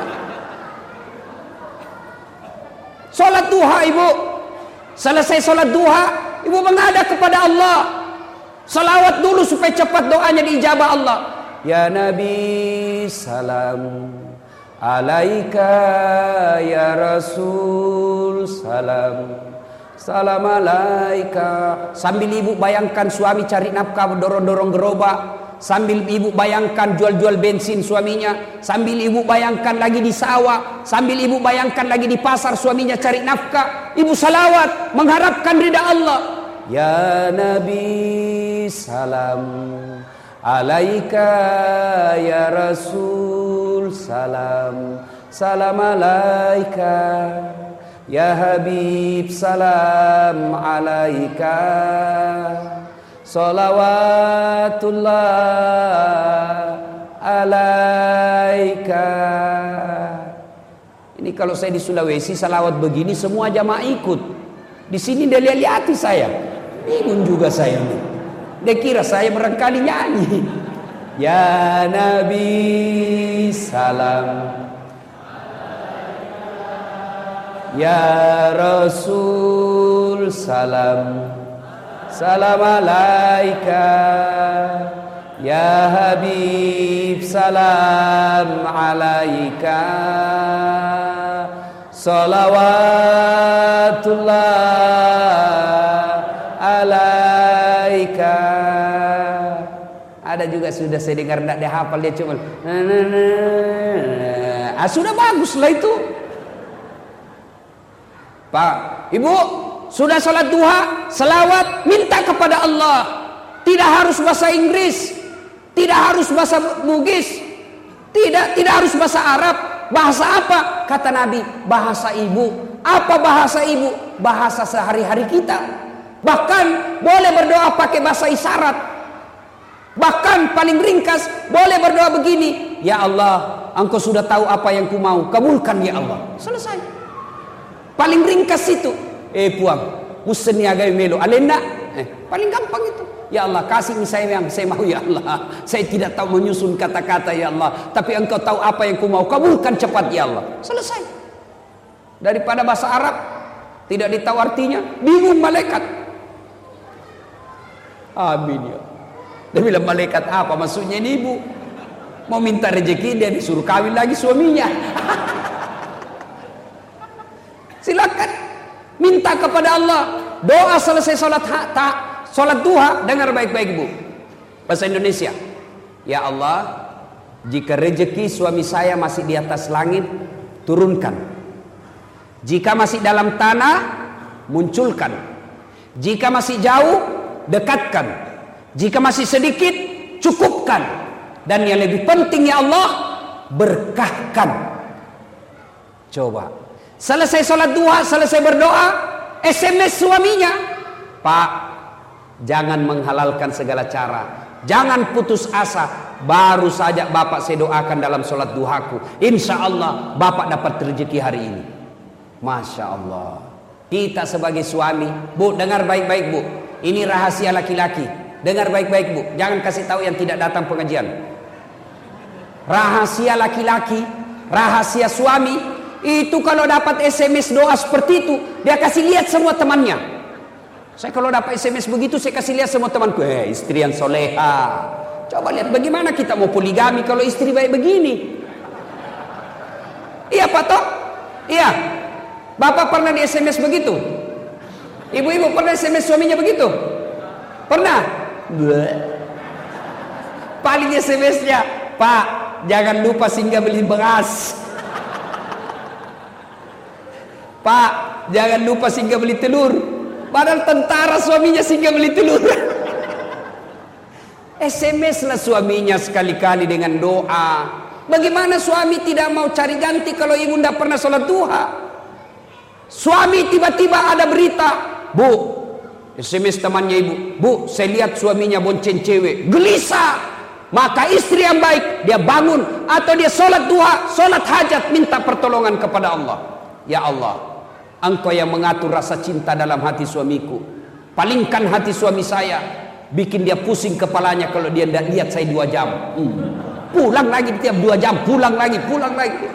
Sholat duha ibu. Selesai sholat duha, ibu menghadap kepada Allah. Salawat dulu supaya cepat doanya diijabah Allah. Ya Nabi salam alaika, ya Rasul salam, salam alaika. Sambil ibu bayangkan suami cari nafkah, dorong-dorong gerobak. Sambil ibu bayangkan jual-jual bensin suaminya. Sambil ibu bayangkan lagi di sawah. Sambil ibu bayangkan lagi di pasar suaminya cari nafkah. Ibu salawat mengharapkan ridha Allah. Ya Nabi salam alaika, ya Rasul salam, salam alaika, ya Habib salam alaika, salawatullah alaika. Ini kalau saya di Sulawesi salawat begini semua jamaah ikut. Di sini dia lihat saya. Bingung juga saya. Dia kira saya barangkali nyanyi. Ya Nabi salam, ya Rasul salam, salam alaika, ya Habib salam alaika, salawatullah alaika. Ada juga sudah saya dengar tidak dihafal, dia cuma nah, nah, nah. Ah, sudah bagus lah itu Pak. Ibu sudah sholat duha, selawat, minta kepada Allah. Tidak harus bahasa Inggris, tidak harus bahasa Bugis, tidak tidak harus bahasa Arab. Bahasa apa? Kata Nabi, bahasa ibu. Apa bahasa ibu? Bahasa sehari-hari kita. Bahkan boleh berdoa pakai bahasa isyarat. Bahkan paling ringkas boleh berdoa begini, ya Allah, Engkau sudah tahu apa yang ku mau, kabulkan ya Allah. Selesai. Paling ringkas itu. Eh puang, musen niagai melo alenda. Eh, paling gampang itu. Ya Allah, kasih saya yang saya mau ya Allah. Saya tidak tahu menyusun kata-kata ya Allah, tapi Engkau tahu apa yang ku mau, kabulkan cepat ya Allah. Selesai. Daripada bahasa Arab tidak ditahu artinya, bingung malaikat. Amin ya. Dia bilang malaikat apa maksudnya ini ibu? Mau minta rezeki, dia disuruh kawin lagi suaminya. Silakan minta kepada Allah. Doa selesai sholat tak, sholat duha, dengar baik-baik bu. Bahasa Indonesia. Ya Allah, jika rezeki suami saya masih di atas langit, turunkan. Jika masih dalam tanah, munculkan. Jika masih jauh, dekatkan. Jika masih sedikit, cukupkan. Dan yang lebih penting ya Allah, berkahkan. Coba. Selesai sholat duha, selesai berdoa, S M S suaminya. Pak, jangan menghalalkan segala cara. Jangan putus asa. Baru saja Bapak saya doakan dalam sholat duhaku. Insya Allah Bapak dapat rezeki hari ini. Masya Allah. Kita sebagai suami, bu, dengar baik-baik bu. Ini rahasia laki-laki. Dengar baik-baik bu. Jangan kasih tahu yang tidak datang pengajian. Rahasia laki-laki, rahasia suami, itu kalau dapat S M S doa seperti itu, dia kasih lihat semua temannya. Saya kalau dapat S M S begitu, saya kasih lihat semua temanku. Eh, istri yang soleha. Coba lihat bagaimana kita mau poligami kalau istri baik begini. Iya Pak Tok? Iya. Bapak pernah di S M S begitu? Ibu-ibu pernah S M S suaminya begitu? Pernah? Bleh. Paling S M S-nya, Pak, jangan lupa singgah beli beras. Pak, jangan lupa singgah beli telur. Padahal tentara suaminya singgah beli telur. S M S lah suaminya sekali-kali dengan doa. Bagaimana suami tidak mau cari ganti kalau ibu tidak pernah sholat duha? Suami tiba-tiba ada berita, bu, S M S temannya ibu, bu, saya lihat suaminya bonceng cewek, gelisah. Maka istri yang baik, dia bangun atau dia sholat duha, sholat hajat, minta pertolongan kepada Allah. Ya Allah, Engkau yang mengatur rasa cinta dalam hati suamiku. Palingkan hati suami saya, bikin dia pusing kepalanya kalau dia tidak lihat saya dua jam. Hmm. Pulang lagi tiap dua jam, pulang lagi, pulang lagi.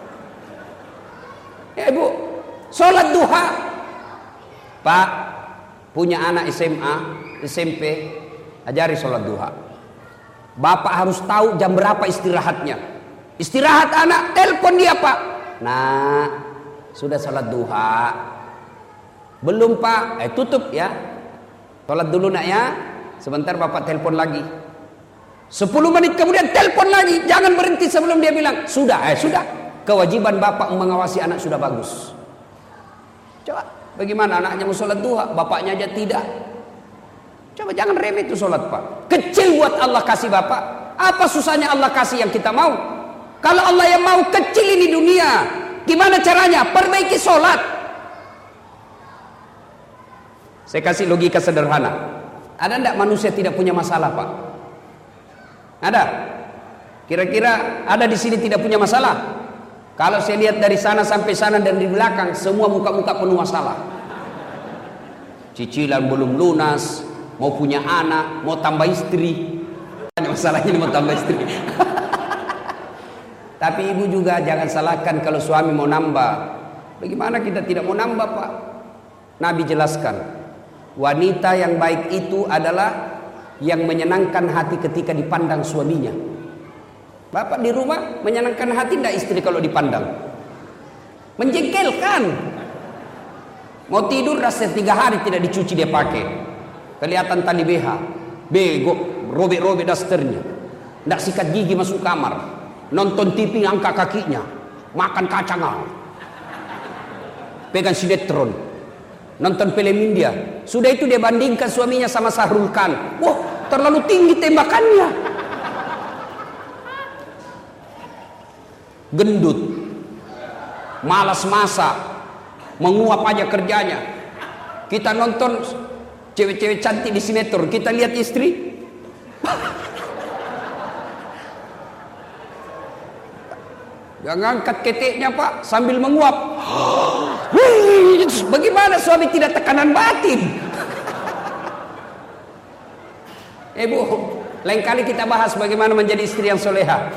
Ya ibu, sholat duha. Pak, punya anak S M A, S M P, ajari sholat duha. Bapak harus tahu jam berapa istirahatnya. Istirahat anak, telepon dia Pak. Nah, sudah sholat duha. Belum Pak, eh tutup ya. Sholat dulu nak ya. Sebentar Bapak telepon lagi. Sepuluh menit kemudian telepon lagi. Jangan berhenti sebelum dia bilang sudah, eh sudah. Kewajiban Bapak mengawasi anak sudah bagus. Coba, bagaimana anaknya mau sholat duha, bapaknya aja tidak. Coba jangan remeh itu sholat Pak. Kecil buat Allah kasih Bapak. Apa susahnya Allah kasih yang kita mau? Kalau Allah yang mau kecil ini dunia, gimana caranya? Perbaiki sholat. Saya kasih logika sederhana. Ada enggak manusia tidak punya masalah Pak? Ada? Kira-kira ada di sini tidak punya masalah? Kalau saya lihat dari sana sampai sana dan di belakang, semua muka-muka penuh masalah. Cicilan belum lunas, mau punya anak, mau tambah istri. Masalahnya ini mau tambah istri. Tapi ibu juga jangan salahkan kalau suami mau nambah. Bagaimana kita tidak mau nambah Pak? Nabi jelaskan, wanita yang baik itu adalah yang menyenangkan hati ketika dipandang suaminya. Bapak di rumah menyenangkan hati tidak istri kalau dipandang? Menjengkelkan. Mau tidur rasa tiga hari tidak dicuci dia pakai. Kelihatan tali B H, bego, robek-robek dasternya. Tidak sikat gigi masuk kamar. Nonton T V angkat kakinya. Makan kacang. Pegang sinetron. Nonton film India. Sudah itu dia bandingkan suaminya sama Sahrul Khan. Wah, terlalu tinggi tembakannya. Gendut. Malas masak. Menguap aja kerjanya. Kita nonton cewek-cewek cantik di sinetron, kita lihat istri Dia ngangkat keteknya Pak sambil menguap. Bagaimana suami tidak tekanan batin? Eh Bu, lain kali kita bahas bagaimana menjadi istri yang soleha.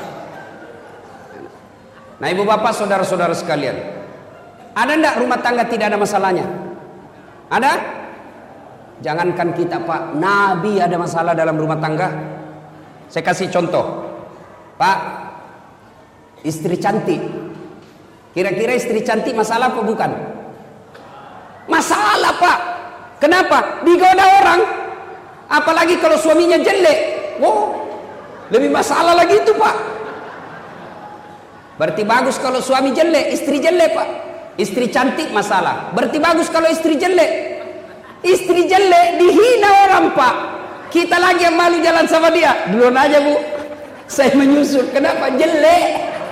Nah ibu bapak saudara-saudara sekalian, ada enggak rumah tangga tidak ada masalahnya? Ada? Jangankan kita Pak, Nabi ada masalah dalam rumah tangga. Saya kasih contoh Pak, istri cantik. Kira-kira istri cantik masalah apa bukan? Masalah Pak. Kenapa? Digoda orang. Apalagi kalau suaminya jelek. Wow, lebih masalah lagi itu Pak. Berarti bagus kalau suami jelek, istri jelek Pak. Istri cantik masalah. Berarti bagus kalau istri jelek. Istri jelek dihina orang Pak. Kita lagi yang malu jalan sama dia. Duluan aja Bu, saya menyusul. Kenapa? Jelek.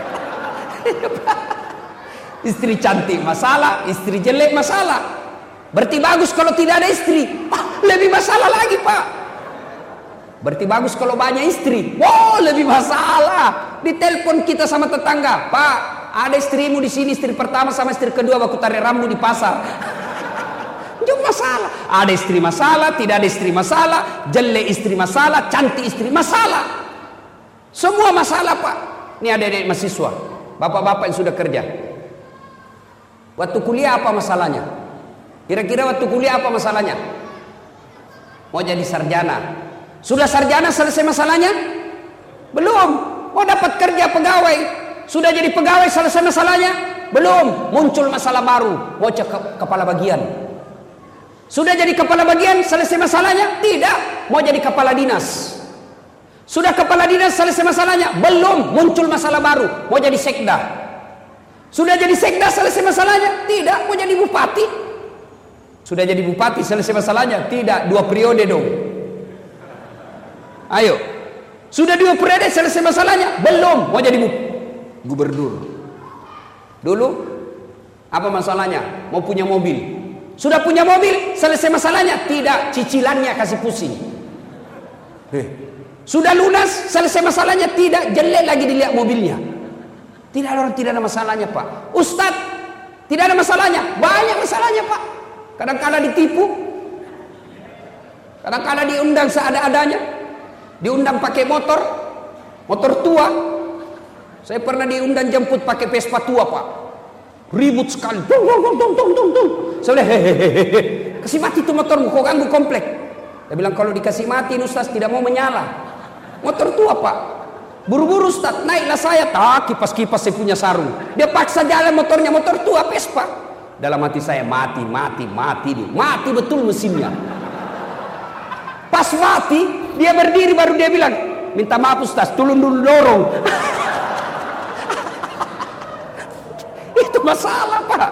Istri cantik masalah, istri jelek masalah. Berarti bagus kalau tidak ada istri. Ah, lebih masalah lagi Pak. Berarti bagus kalau banyak istri. Wow, lebih masalah. Ditelepon kita sama tetangga, Pak, ada istrimu di sini, istri pertama sama istri kedua waktu tarik rambut di pasar. Jauh masalah. Ada istri masalah, tidak ada istri masalah, jelek istri masalah, cantik istri masalah. Semua masalah Pak. Ini adik-adik mahasiswa, bapak-bapak yang sudah kerja. Waktu kuliah apa masalahnya? Kira-kira waktu kuliah apa masalahnya? Mau jadi sarjana. Sudah sarjana selesai masalahnya? Belum. Mau dapat kerja pegawai. Sudah jadi pegawai selesai masalahnya? Belum. Muncul masalah baru. Mau cek ke kepala bagian. Sudah jadi kepala bagian selesai masalahnya? Tidak. Mau jadi kepala dinas. Sudah kepala dinas selesai masalahnya? Belum. Muncul masalah baru. Mau jadi sekda. Sudah jadi sekda selesai masalahnya? Tidak. Mau jadi bupati. Sudah jadi bupati selesai masalahnya? Tidak. Dua periode dong. Ayo. Sudah dua periode selesai masalahnya? Belum. Mau jadi gubernur. Dulu apa masalahnya? Mau punya mobil. Sudah punya mobil selesai masalahnya? Tidak. Cicilannya kasih pusing. Eh. Sudah lunas selesai masalahnya? Tidak. Jelek lagi dilihat mobilnya. Tidak ada orang tidak ada masalahnya Pak. Ustadz tidak ada masalahnya? Banyak masalahnya Pak. Kadang-kadang ditipu, kadang-kadang diundang seada-adanya, diundang pakai motor, motor tua. Saya pernah diundang jemput pakai Vespa tua Pak, ribut sekali. Tung, tung, tung, tung, tung, tung, tung. Saya bilang, hehehe, kasih mati itu motormu, kau ganggu komplek. Saya bilang kalau dikasih mati Ustaz tidak mau menyala. Motor tua Pak, buru-buru Ustaz, naiklah saya. Tak, kipas-kipas saya punya sarung. Dia paksa jalan motornya, motor tua Vespa. Dalam hati saya, mati, mati, mati nih. Mati betul mesinnya. Pas mati, dia berdiri baru dia bilang, minta maaf Ustaz, tolong dulu dorong. Itu masalah Pak.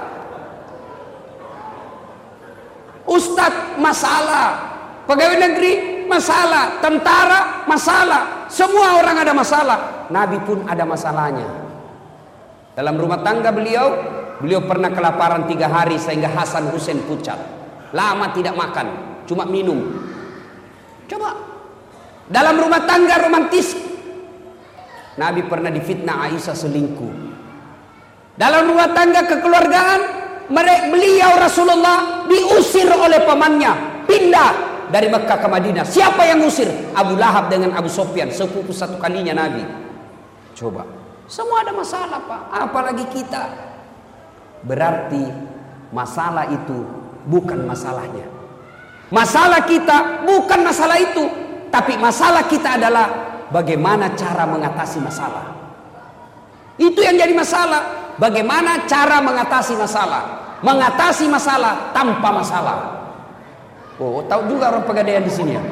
Ustaz masalah, pegawai negeri masalah, tentara masalah, semua orang ada masalah. Nabi pun ada masalahnya. Dalam rumah tangga beliau, beliau pernah kelaparan tiga hari sehingga Hasan Hussein pucat. Lama tidak makan, cuma minum. Coba. Dalam rumah tangga romantis, Nabi pernah difitnah Aisyah selingkuh. Dalam rumah tangga kekeluargaan, beliau Rasulullah diusir oleh pamannya, pindah dari Mekah ke Madinah. Siapa yang usir? Abu Lahab dengan Abu Sofyan, sepupu satu kalinya Nabi. Coba. Semua ada masalah Pak, apalagi kita. Berarti masalah itu bukan masalahnya. Masalah kita bukan masalah itu, tapi masalah kita adalah bagaimana cara mengatasi masalah. Itu yang jadi masalah. Bagaimana cara mengatasi masalah? Mengatasi masalah tanpa masalah. Oh, tahu juga orang Pegadaian di sini ya.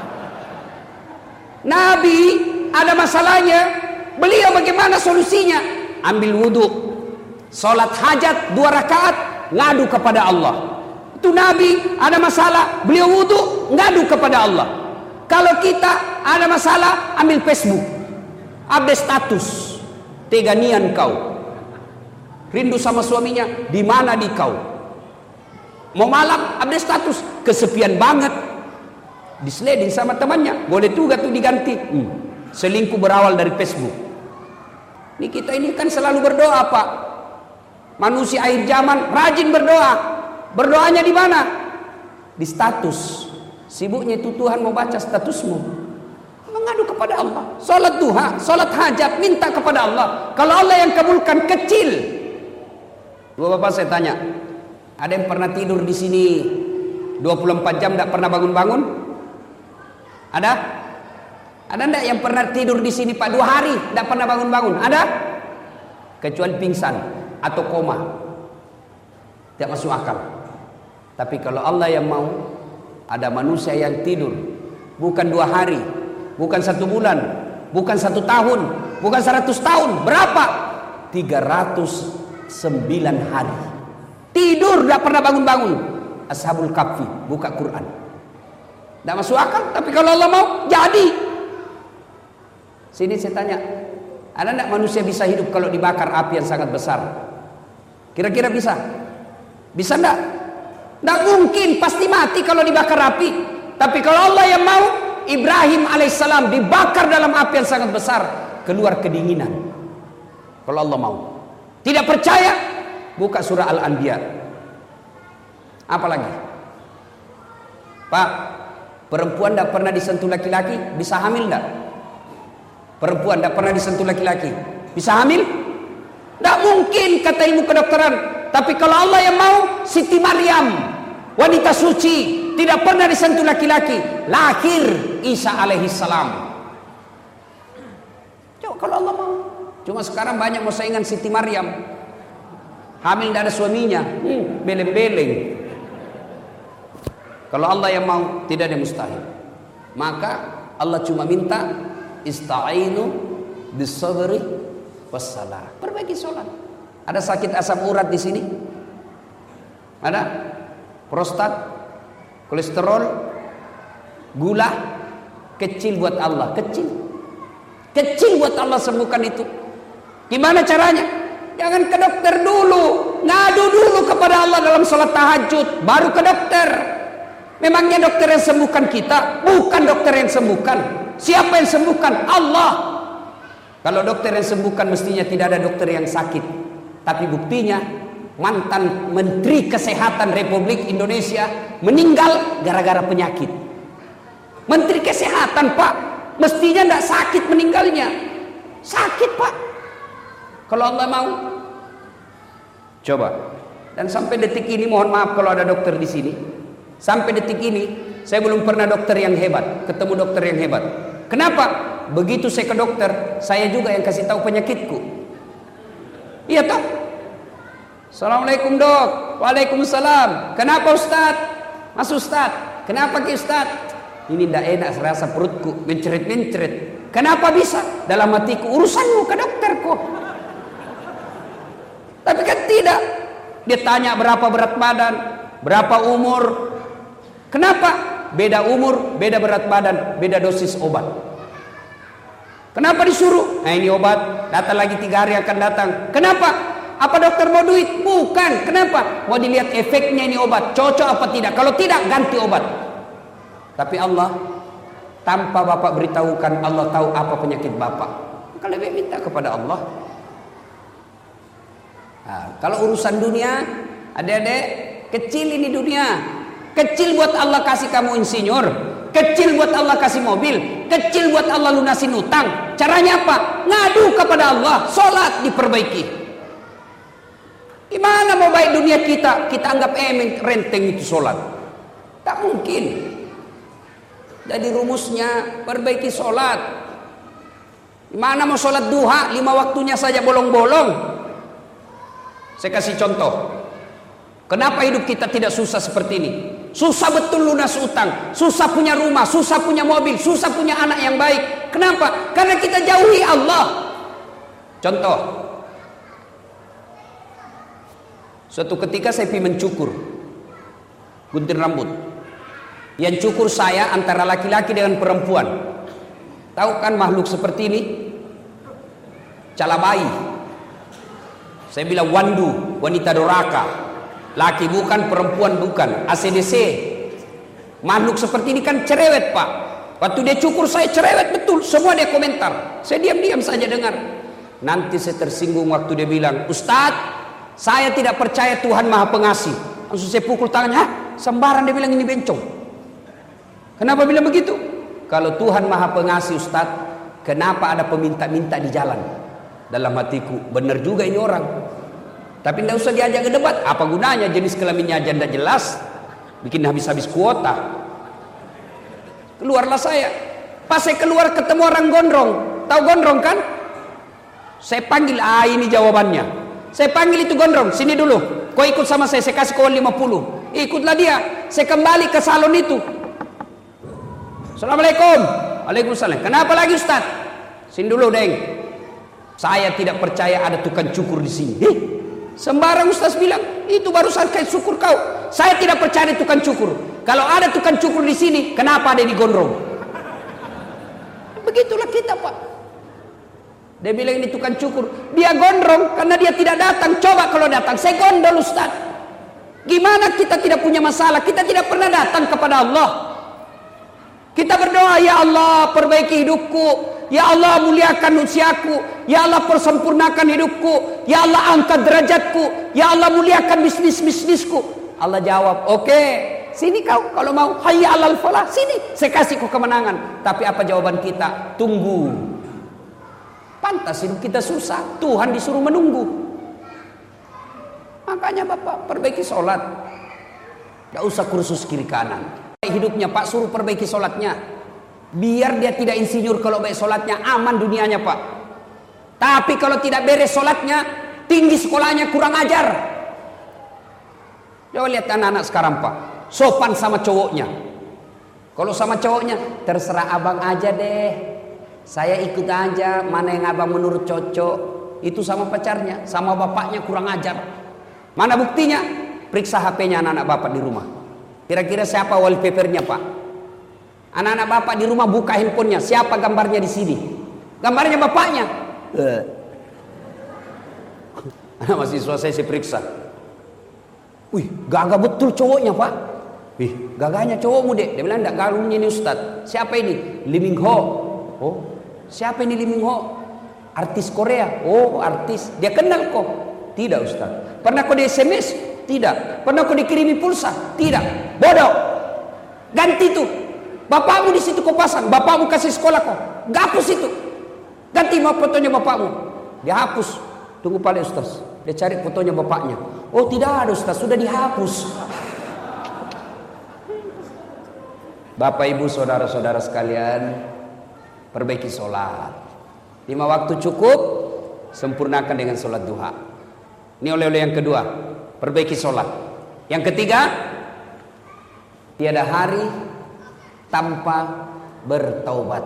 Nabi ada masalahnya, beliau bagaimana solusinya? Ambil wudhu, sholat hajat dua rakaat, ngadu kepada Allah. Itu Nabi ada masalah, beliau wudhu, ngadu kepada Allah. Kalau kita ada masalah, ambil Facebook, update status, teganian kau, rindu sama suaminya, di mana di kau? Mau malam, update status, kesepian banget, disleding sama temannya, boleh juga tuh diganti. Hmm. Selingkuh berawal dari Facebook. Ini kita ini kan selalu berdoa, Pak. Manusia akhir zaman rajin berdoa. Berdoanya di mana? Di status. Sibuknya itu Tuhan mau baca statusmu. Mengadu kepada Allah. Salat duha, salat hajat, minta kepada Allah. Kalau Allah yang kabulkan kecil. Dua bapak saya tanya, ada yang pernah tidur di sini dua puluh empat jam tidak pernah bangun-bangun? Ada? Ada enggak yang pernah tidur di sini Pak dua hari tidak pernah bangun-bangun? Ada? Kecuali pingsan atau koma. Tidak masuk akal. Tapi kalau Allah yang mau, ada manusia yang tidur bukan dua hari, bukan satu bulan, bukan satu tahun, bukan seratus tahun. Berapa? tiga ratus sembilan hari. Tidur tidak pernah bangun-bangun. Ashabul Kahfi buka Quran. Tidak masuk akal. Tapi kalau Allah mau, jadi. Sini saya tanya, ada tidak manusia bisa hidup kalau dibakar api yang sangat besar? Kira-kira bisa? Bisa tidak? Tidak mungkin, pasti mati kalau dibakar api. Tapi kalau Allah yang mau, Ibrahim alaihissalam dibakar dalam api yang sangat besar, keluar kedinginan. Kalau Allah mau. Tidak percaya? Buka surah Al-Anbiya. Apa lagi? Pak, perempuan tidak pernah disentuh laki-laki, bisa hamil tidak? Perempuan tidak pernah disentuh laki-laki, bisa hamil? Tidak mungkin kata ilmu kedokteran. Tapi kalau Allah yang mau, Siti Maryam, wanita suci, tidak pernah disentuh laki-laki, lahir Isa alaihi salam. Coba kalau Allah mau. Cuma sekarang banyak mau saingan Siti Maryam, hamil tidak ada suaminya, hmm, beleng-beleng. Kalau Allah yang mau, tidak ada mustahil. Maka Allah cuma minta ista'inu bis-sabri was-salah. Perbaiki sholat. Ada sakit asam urat di sini? Ada? Prostat, kolesterol, gula, kecil buat Allah, kecil. Kecil buat Allah sembuhkan itu. Gimana caranya? Jangan ke dokter dulu, ngadu dulu kepada Allah dalam sholat tahajud, baru ke dokter. Memangnya dokter yang sembuhkan kita? Bukan dokter yang sembuhkan. Siapa yang sembuhkan? Allah. Kalau dokter yang sembuhkan mestinya tidak ada dokter yang sakit. Tapi buktinya mantan Menteri Kesehatan Republik Indonesia meninggal gara-gara penyakit. Menteri Kesehatan, Pak, mestinya tidak sakit meninggalnya. Sakit, Pak. Kalau Allah mau. Coba. Dan sampai detik ini, mohon maaf kalau ada dokter di sini, sampai detik ini saya belum pernah dokter yang hebat, ketemu dokter yang hebat. Kenapa? Begitu saya ke dokter, saya juga yang kasih tahu penyakitku. Iya toh? Assalamualaikum dok. Waalaikumsalam. Kenapa Ustaz? Mas Ustaz, kenapa Ki Ustaz? Ini tidak enak serasa perutku menceret-menceret. Kenapa bisa? Dalam hatiku, urusanmu ke dokter kok. Tapi kan tidak. Dia tanya berapa berat badan, berapa umur. Kenapa? Beda umur, beda berat badan, beda dosis obat. Kenapa disuruh? Nah ini obat, datang lagi tiga hari akan datang. Kenapa? Apa dokter mau duit? Bukan. Kenapa? Mau dilihat efeknya ini obat, cocok apa tidak. Kalau tidak, ganti obat. Tapi Allah, tanpa Bapak beritahukan, Allah tahu apa penyakit Bapak. Maka lebih minta kepada Allah. Nah, kalau urusan dunia, adik-adik, kecil ini dunia. Kecil buat Allah kasih kamu insinyur, kecil buat Allah kasih mobil, kecil buat Allah lunasin utang. Caranya apa? Ngadu kepada Allah, sholat diperbaiki. Gimana mau baik dunia kita, kita anggap emeng renteng itu sholat? Tak mungkin. Jadi rumusnya perbaiki sholat. Gimana mau sholat duha, lima waktunya saja bolong-bolong? Saya kasih contoh. Kenapa hidup kita tidak susah seperti ini? Susah betul lunas utang, susah punya rumah, susah punya mobil, susah punya anak yang baik. Kenapa? Karena kita jauhi Allah. Contoh. Suatu ketika saya pergi mencukur, gunting rambut. Yang cukur saya antara laki-laki dengan perempuan. Tahu kan makhluk seperti ini? Calabai. Saya bilang wandu, wanita doraka. Laki bukan, perempuan bukan, A C D C. Makhluk seperti ini kan cerewet, Pak. Waktu dia cukur saya cerewet betul. Semua dia komentar. Saya diam-diam saja dengar. Nanti saya tersinggung waktu dia bilang, Ustadz, saya tidak percaya Tuhan Maha Pengasih. Langsung saya pukul tangannya, hah? Sembarang dia bilang ini bencong. Kenapa bilang begitu? Kalau Tuhan Maha Pengasih Ustadz, kenapa ada peminta-minta di jalan? Dalam hatiku, benar juga ini orang. Tapi tidak usah diajak ke debat. Apa gunanya, jenis kelaminnya aja tidak jelas, bikin habis-habis kuota. Keluarlah saya. Pas saya keluar ketemu orang gondrong. Tahu gondrong kan? Saya panggil, ah ini jawabannya. Saya panggil itu gondrong, sini dulu. Kau ikut sama saya, saya kasih kau lima puluh. Ikutlah dia. Saya kembali ke salon itu. Assalamualaikum. Waalaikumsalam. Kenapa lagi Ustaz? Sini dulu, Deng. Saya tidak percaya ada tukang cukur di sini. Eh, sembarang Ustaz bilang, itu barusan kayak syukur kau. Saya tidak percaya ada tukang cukur. Kalau ada tukang cukur di sini, kenapa ada di gondrong? Begitulah kita, Pak. Dia bilang ini tukang cukur. Dia gondrong karena dia tidak datang. Coba kalau datang, saya gondol Ustaz. Gimana kita tidak punya masalah? Kita tidak pernah datang kepada Allah. Kita berdoa, ya Allah perbaiki hidupku, ya Allah muliakan usiaku, ya Allah persempurnakan hidupku, ya Allah angkat derajatku, ya Allah muliakan bisnis-bisnisku. Allah jawab, oke, okay, sini kau kalau mau, hayya alal falah, sini saya kasih kau kemenangan. Tapi apa jawaban kita? Tunggu. Pantas hidup kita susah, Tuhan disuruh menunggu. Makanya Bapak perbaiki sholat, gak usah kursus kiri kanan. Hidupnya Pak, suruh perbaiki sholatnya, biar dia tidak insinyur. Kalau baik sholatnya aman dunianya Pak. Tapi kalau tidak beres sholatnya, tinggi sekolahnya, kurang ajar. Coba lihat anak-anak sekarang Pak, sopan sama cowoknya. Kalau sama cowoknya, terserah abang aja deh, saya ikut aja, mana yang abang menurut cocok. Itu sama pacarnya, sama bapaknya kurang ajar. Mana buktinya? Periksa H P-nya anak-anak bapak di rumah. Kira-kira siapa wallpapernya Pak? Anak-anak bapak di rumah buka handphonenya, siapa gambarnya di sini? Gambarnya bapaknya. Anak mahasiswa saya saya periksa. Wih, gagah betul cowoknya Pak. Wih, gagahnya cowokmu dek. Dia bilang enggak, galungnya ini Ustaz. Siapa ini? Lee Min Ho. Oh, siapa ini Lee Min Ho? Artis Korea. Oh, artis. Dia kenal kok? Tidak Ustaz. Pernah kau di S M S? Tidak. Pernah kau dikirimi pulsa? Tidak. Bodoh. Ganti itu. Bapakmu di situ kau pasang. Bapakmu kasih sekolah kau. Hapus itu. Ganti mau fotonya bapakmu. Dia hapus. Tunggu paling Ustaz. Dia cari fotonya bapaknya. Oh tidak ada Ustaz, sudah dihapus. Bapak ibu saudara-saudara sekalian, perbaiki sholat. Lima waktu cukup, sempurnakan dengan sholat duha. Ini oleh-oleh yang kedua, perbaiki sholat. Yang ketiga, tiada hari tanpa bertaubat.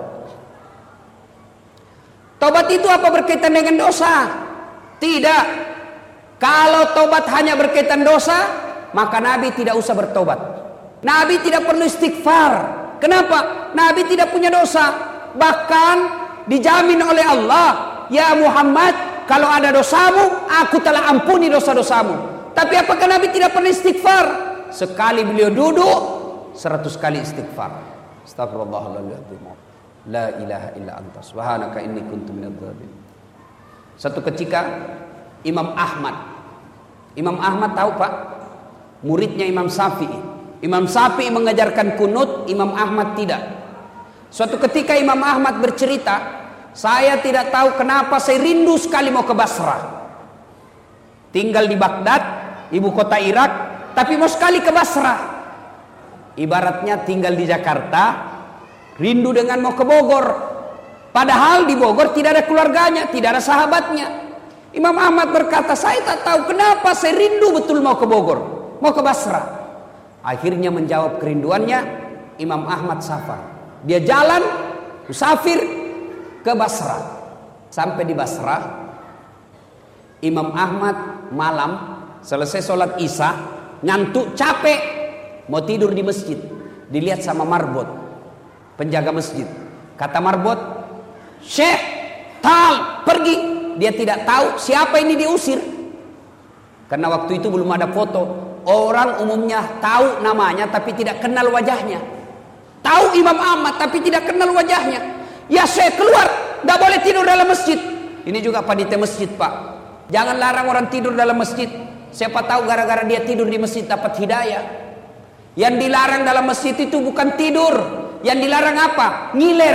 Taubat itu apa berkaitan dengan dosa? Tidak. Kalau taubat hanya berkaitan dosa, maka Nabi tidak usah bertobat. Nabi tidak perlu istighfar. Kenapa? Nabi tidak punya dosa. Bahkan dijamin oleh Allah, ya Muhammad, kalau ada dosamu, aku telah ampuni dosa-dosamu. Tapi apakah Nabi tidak pernah istighfar? Sekali beliau duduk, seratus kali istighfar. Astagfirullahaladzim. La ilaha illa anta subhanaka inni kuntu minadz dzalimin. Satu ketika Imam Ahmad Imam Ahmad tahu Pak, muridnya Imam Syafi'i. Imam Syafi'i mengajarkan kunut, Imam Ahmad tidak. Suatu ketika Imam Ahmad bercerita, saya tidak tahu kenapa saya rindu sekali mau ke Basrah. Tinggal di Baghdad, ibu kota Irak, tapi mau sekali ke Basrah. Ibaratnya tinggal di Jakarta, rindu dengan mau ke Bogor. Padahal di Bogor tidak ada keluarganya, tidak ada sahabatnya. Imam Ahmad berkata, saya tak tahu kenapa saya rindu betul mau ke Bogor, mau ke Basrah. Akhirnya menjawab kerinduannya Imam Ahmad safar. Dia jalan, musafir ke Basrah. Sampai di Basrah, Imam Ahmad malam selesai sholat isya, ngantuk capek, mau tidur di masjid. Dilihat sama marbot, penjaga masjid. Kata marbot, Syekh, tal, pergi. Dia tidak tahu siapa ini diusir. Karena waktu itu belum ada foto. Orang umumnya tahu namanya tapi tidak kenal wajahnya. Tahu Imam Ahmad tapi tidak kenal wajahnya. Ya Syekh keluar, tidak boleh tidur dalam masjid. Ini juga panitia masjid, Pak. Jangan larang orang tidur dalam masjid. Siapa tahu gara-gara dia tidur di masjid dapat hidayah. Yang dilarang dalam masjid itu bukan tidur. Yang dilarang apa? Ngiler.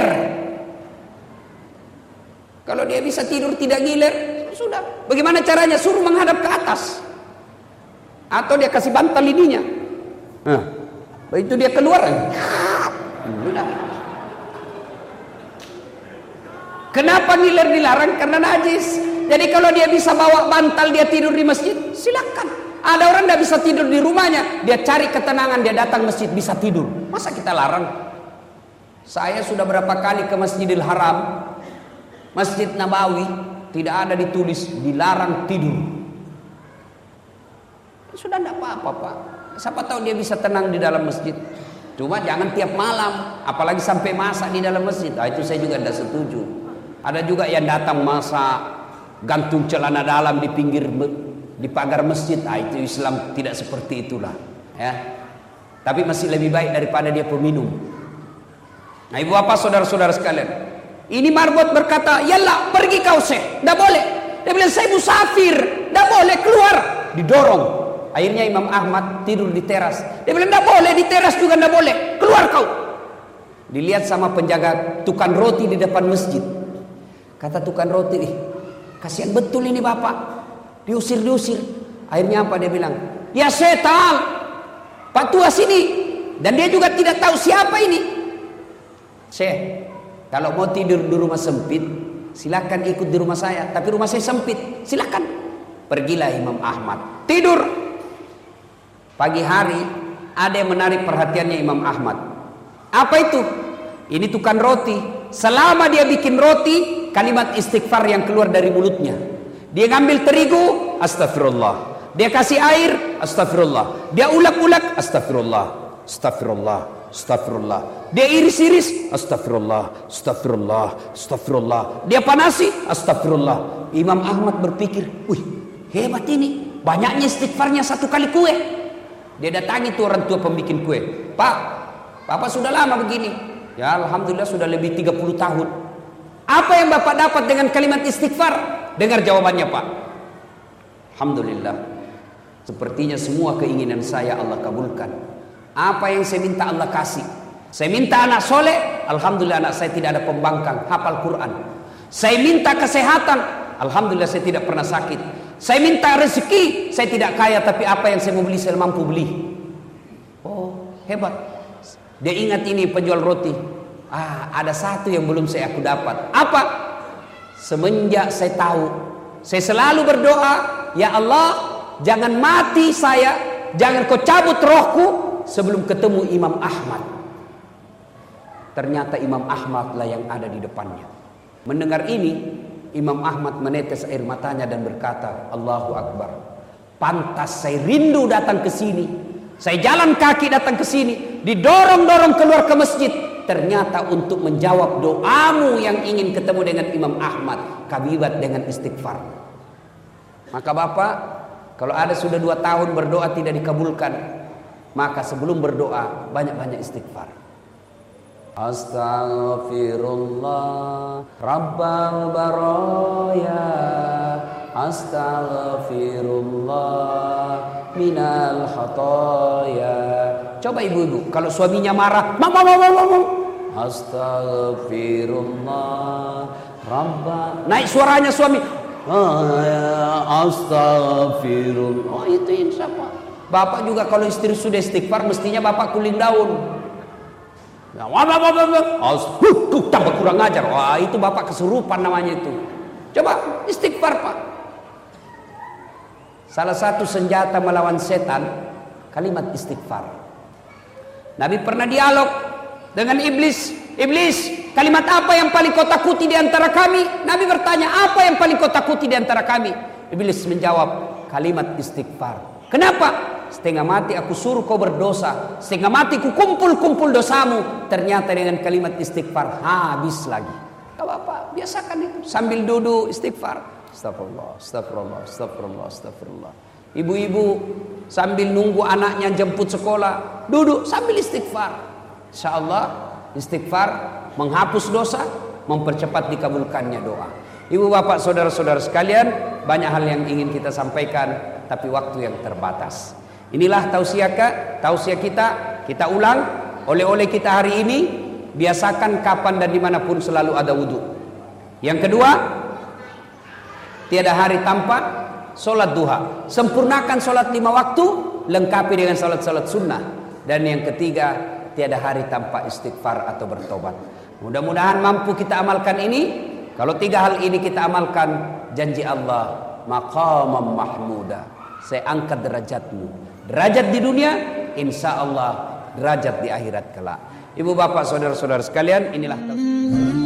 Kalau dia bisa tidur tidak ngiler, sudah. Bagaimana caranya? Suruh menghadap ke atas. Atau dia kasih bantal ininya. Nah, begitu dia keluar. Sudah. Kenapa ngiler dilarang? Karena najis. Jadi kalau dia bisa bawa bantal dia tidur di masjid, silakan. Ada orang tidak bisa tidur di rumahnya, dia cari ketenangan, dia datang masjid bisa tidur. Masa kita larang? Saya sudah berapa kali ke Masjidil Haram, Masjid Nabawi, tidak ada ditulis dilarang tidur. Sudah tidak apa-apa, Pak. Siapa tahu dia bisa tenang di dalam masjid. Cuma jangan tiap malam, apalagi sampai masak di dalam masjid. Nah, itu saya juga tidak setuju. Ada juga yang datang masak, gantung celana dalam di pinggir di pagar masjid. Ah, itu Islam tidak seperti itulah, ya. Tapi masih lebih baik daripada dia peminum. Nah, ibu bapak saudara-saudara sekalian, ini marbot berkata, "Yallah, pergi kau seh." Tidak boleh. Dia bilang, "Saya musafir." Tidak boleh, keluar. Didorong. Akhirnya Imam Ahmad tidur di teras. Dia bilang, "Tidak boleh, di teras juga tidak boleh. Keluar kau." Dilihat sama penjaga tukang roti di depan masjid. Kata tukang roti, "Ih, kasihan betul ini bapak, diusir-diusir." Akhirnya apa dia bilang? "Ya setan, Pak Tua sini." Dan dia juga tidak tahu siapa ini. "Syekh, kalau mau tidur di rumah sempit, silakan ikut di rumah saya. Tapi rumah saya sempit, silakan." Pergilah Imam Ahmad tidur. Pagi hari ada yang menarik perhatiannya Imam Ahmad. Apa itu? Ini tukang roti. Selama dia bikin roti, kalimat istighfar yang keluar dari mulutnya. Dia ngambil terigu, astagfirullah. Dia kasih air, astagfirullah. Dia ulek-ulek, astagfirullah, astagfirullah, astagfirullah. Dia iris-iris, astagfirullah, astagfirullah, astagfirullah. Dia panasi, astagfirullah. Imam Ahmad berpikir, wih, hebat ini. Banyaknya istighfarnya satu kali kue. Dia datangi tuh orang tua pembikin kue. "Pak, Bapak sudah lama begini." "Ya, alhamdulillah sudah lebih tiga puluh tahun." "Apa yang Bapak dapat dengan kalimat istighfar?" Dengar jawabannya, Pak. "Alhamdulillah, sepertinya semua keinginan saya Allah kabulkan. Apa yang saya minta Allah kasih. Saya minta anak soleh, alhamdulillah anak saya tidak ada pembangkang, hafal Quran. Saya minta kesehatan, alhamdulillah saya tidak pernah sakit. Saya minta rezeki, saya tidak kaya, tapi apa yang saya mau beli saya mampu beli." Oh, hebat. Dia ingat ini penjual roti. Ah, ada satu yang belum saya aku dapat. Apa? Semenjak saya tahu, saya selalu berdoa, "Ya Allah, jangan mati saya, jangan kau cabut rohku sebelum ketemu Imam Ahmad." Ternyata Imam Ahmad lah yang ada di depannya. Mendengar ini, Imam Ahmad menetes air matanya dan berkata, "Allahu Akbar. Pantas saya rindu datang ke sini. Saya jalan kaki datang ke sini, didorong-dorong keluar ke masjid. Ternyata untuk menjawab doamu yang ingin ketemu dengan Imam Ahmad, kabibat dengan istighfar." Maka Bapak, kalau ada sudah dua tahun berdoa tidak dikabulkan, maka sebelum berdoa banyak-banyak istighfar. Astaghfirullah Rabbal baraya, astaghfirullah minal khataya. Coba ibu-ibu, kalau suaminya marah, mama mama mama, astaghfirullah Rabbal. Naik suaranya suami, astaghfirullah. Oh, itu insya Allah. Bapak juga kalau istri sudah istighfar, mestinya bapak kuling daun. Ya, wah, wah, wah, wah. Uh, tambah kurang ajar. Wah, itu bapak kesurupan namanya itu. Coba istighfar, Pak. Salah satu senjata melawan setan, kalimat istighfar. Nabi pernah dialog dengan iblis. "Iblis, kalimat apa yang paling kau takuti di antara kami?" Nabi bertanya, "Apa yang paling kau takuti di antara kami?" Iblis menjawab, "Kalimat istighfar." "Kenapa?" "Setengah mati aku suruh kau berdosa, setengah mati ku kumpul-kumpul dosamu, ternyata dengan kalimat istighfar habis lagi." Kau Bapak biasakan itu sambil duduk istighfar. Astagfirullah, astagfirullah, astagfirullah, astagfirullah. Ibu-ibu sambil nunggu anaknya jemput sekolah, duduk sambil istighfar. Insyaallah istighfar menghapus dosa, mempercepat dikabulkannya doa. Ibu bapak saudara-saudara sekalian, banyak hal yang ingin kita sampaikan, tapi waktu yang terbatas. Inilah tausiah tausiah kita, kita ulang. Oleh-oleh kita hari ini, biasakan kapan dan dimanapun selalu ada wudhu. Yang kedua, tiada hari tanpa solat duha. Sempurnakan solat lima waktu, lengkapi dengan solat-solat sunnah. Dan yang ketiga, tiada hari tanpa istighfar atau bertobat. Mudah-mudahan mampu kita amalkan ini. Kalau tiga hal ini kita amalkan, janji Allah, maqamam mahmuda, saya angkat derajatmu. Derajat di dunia, insya Allah derajat di akhirat kelak. Ibu bapak saudara-saudara sekalian, inilah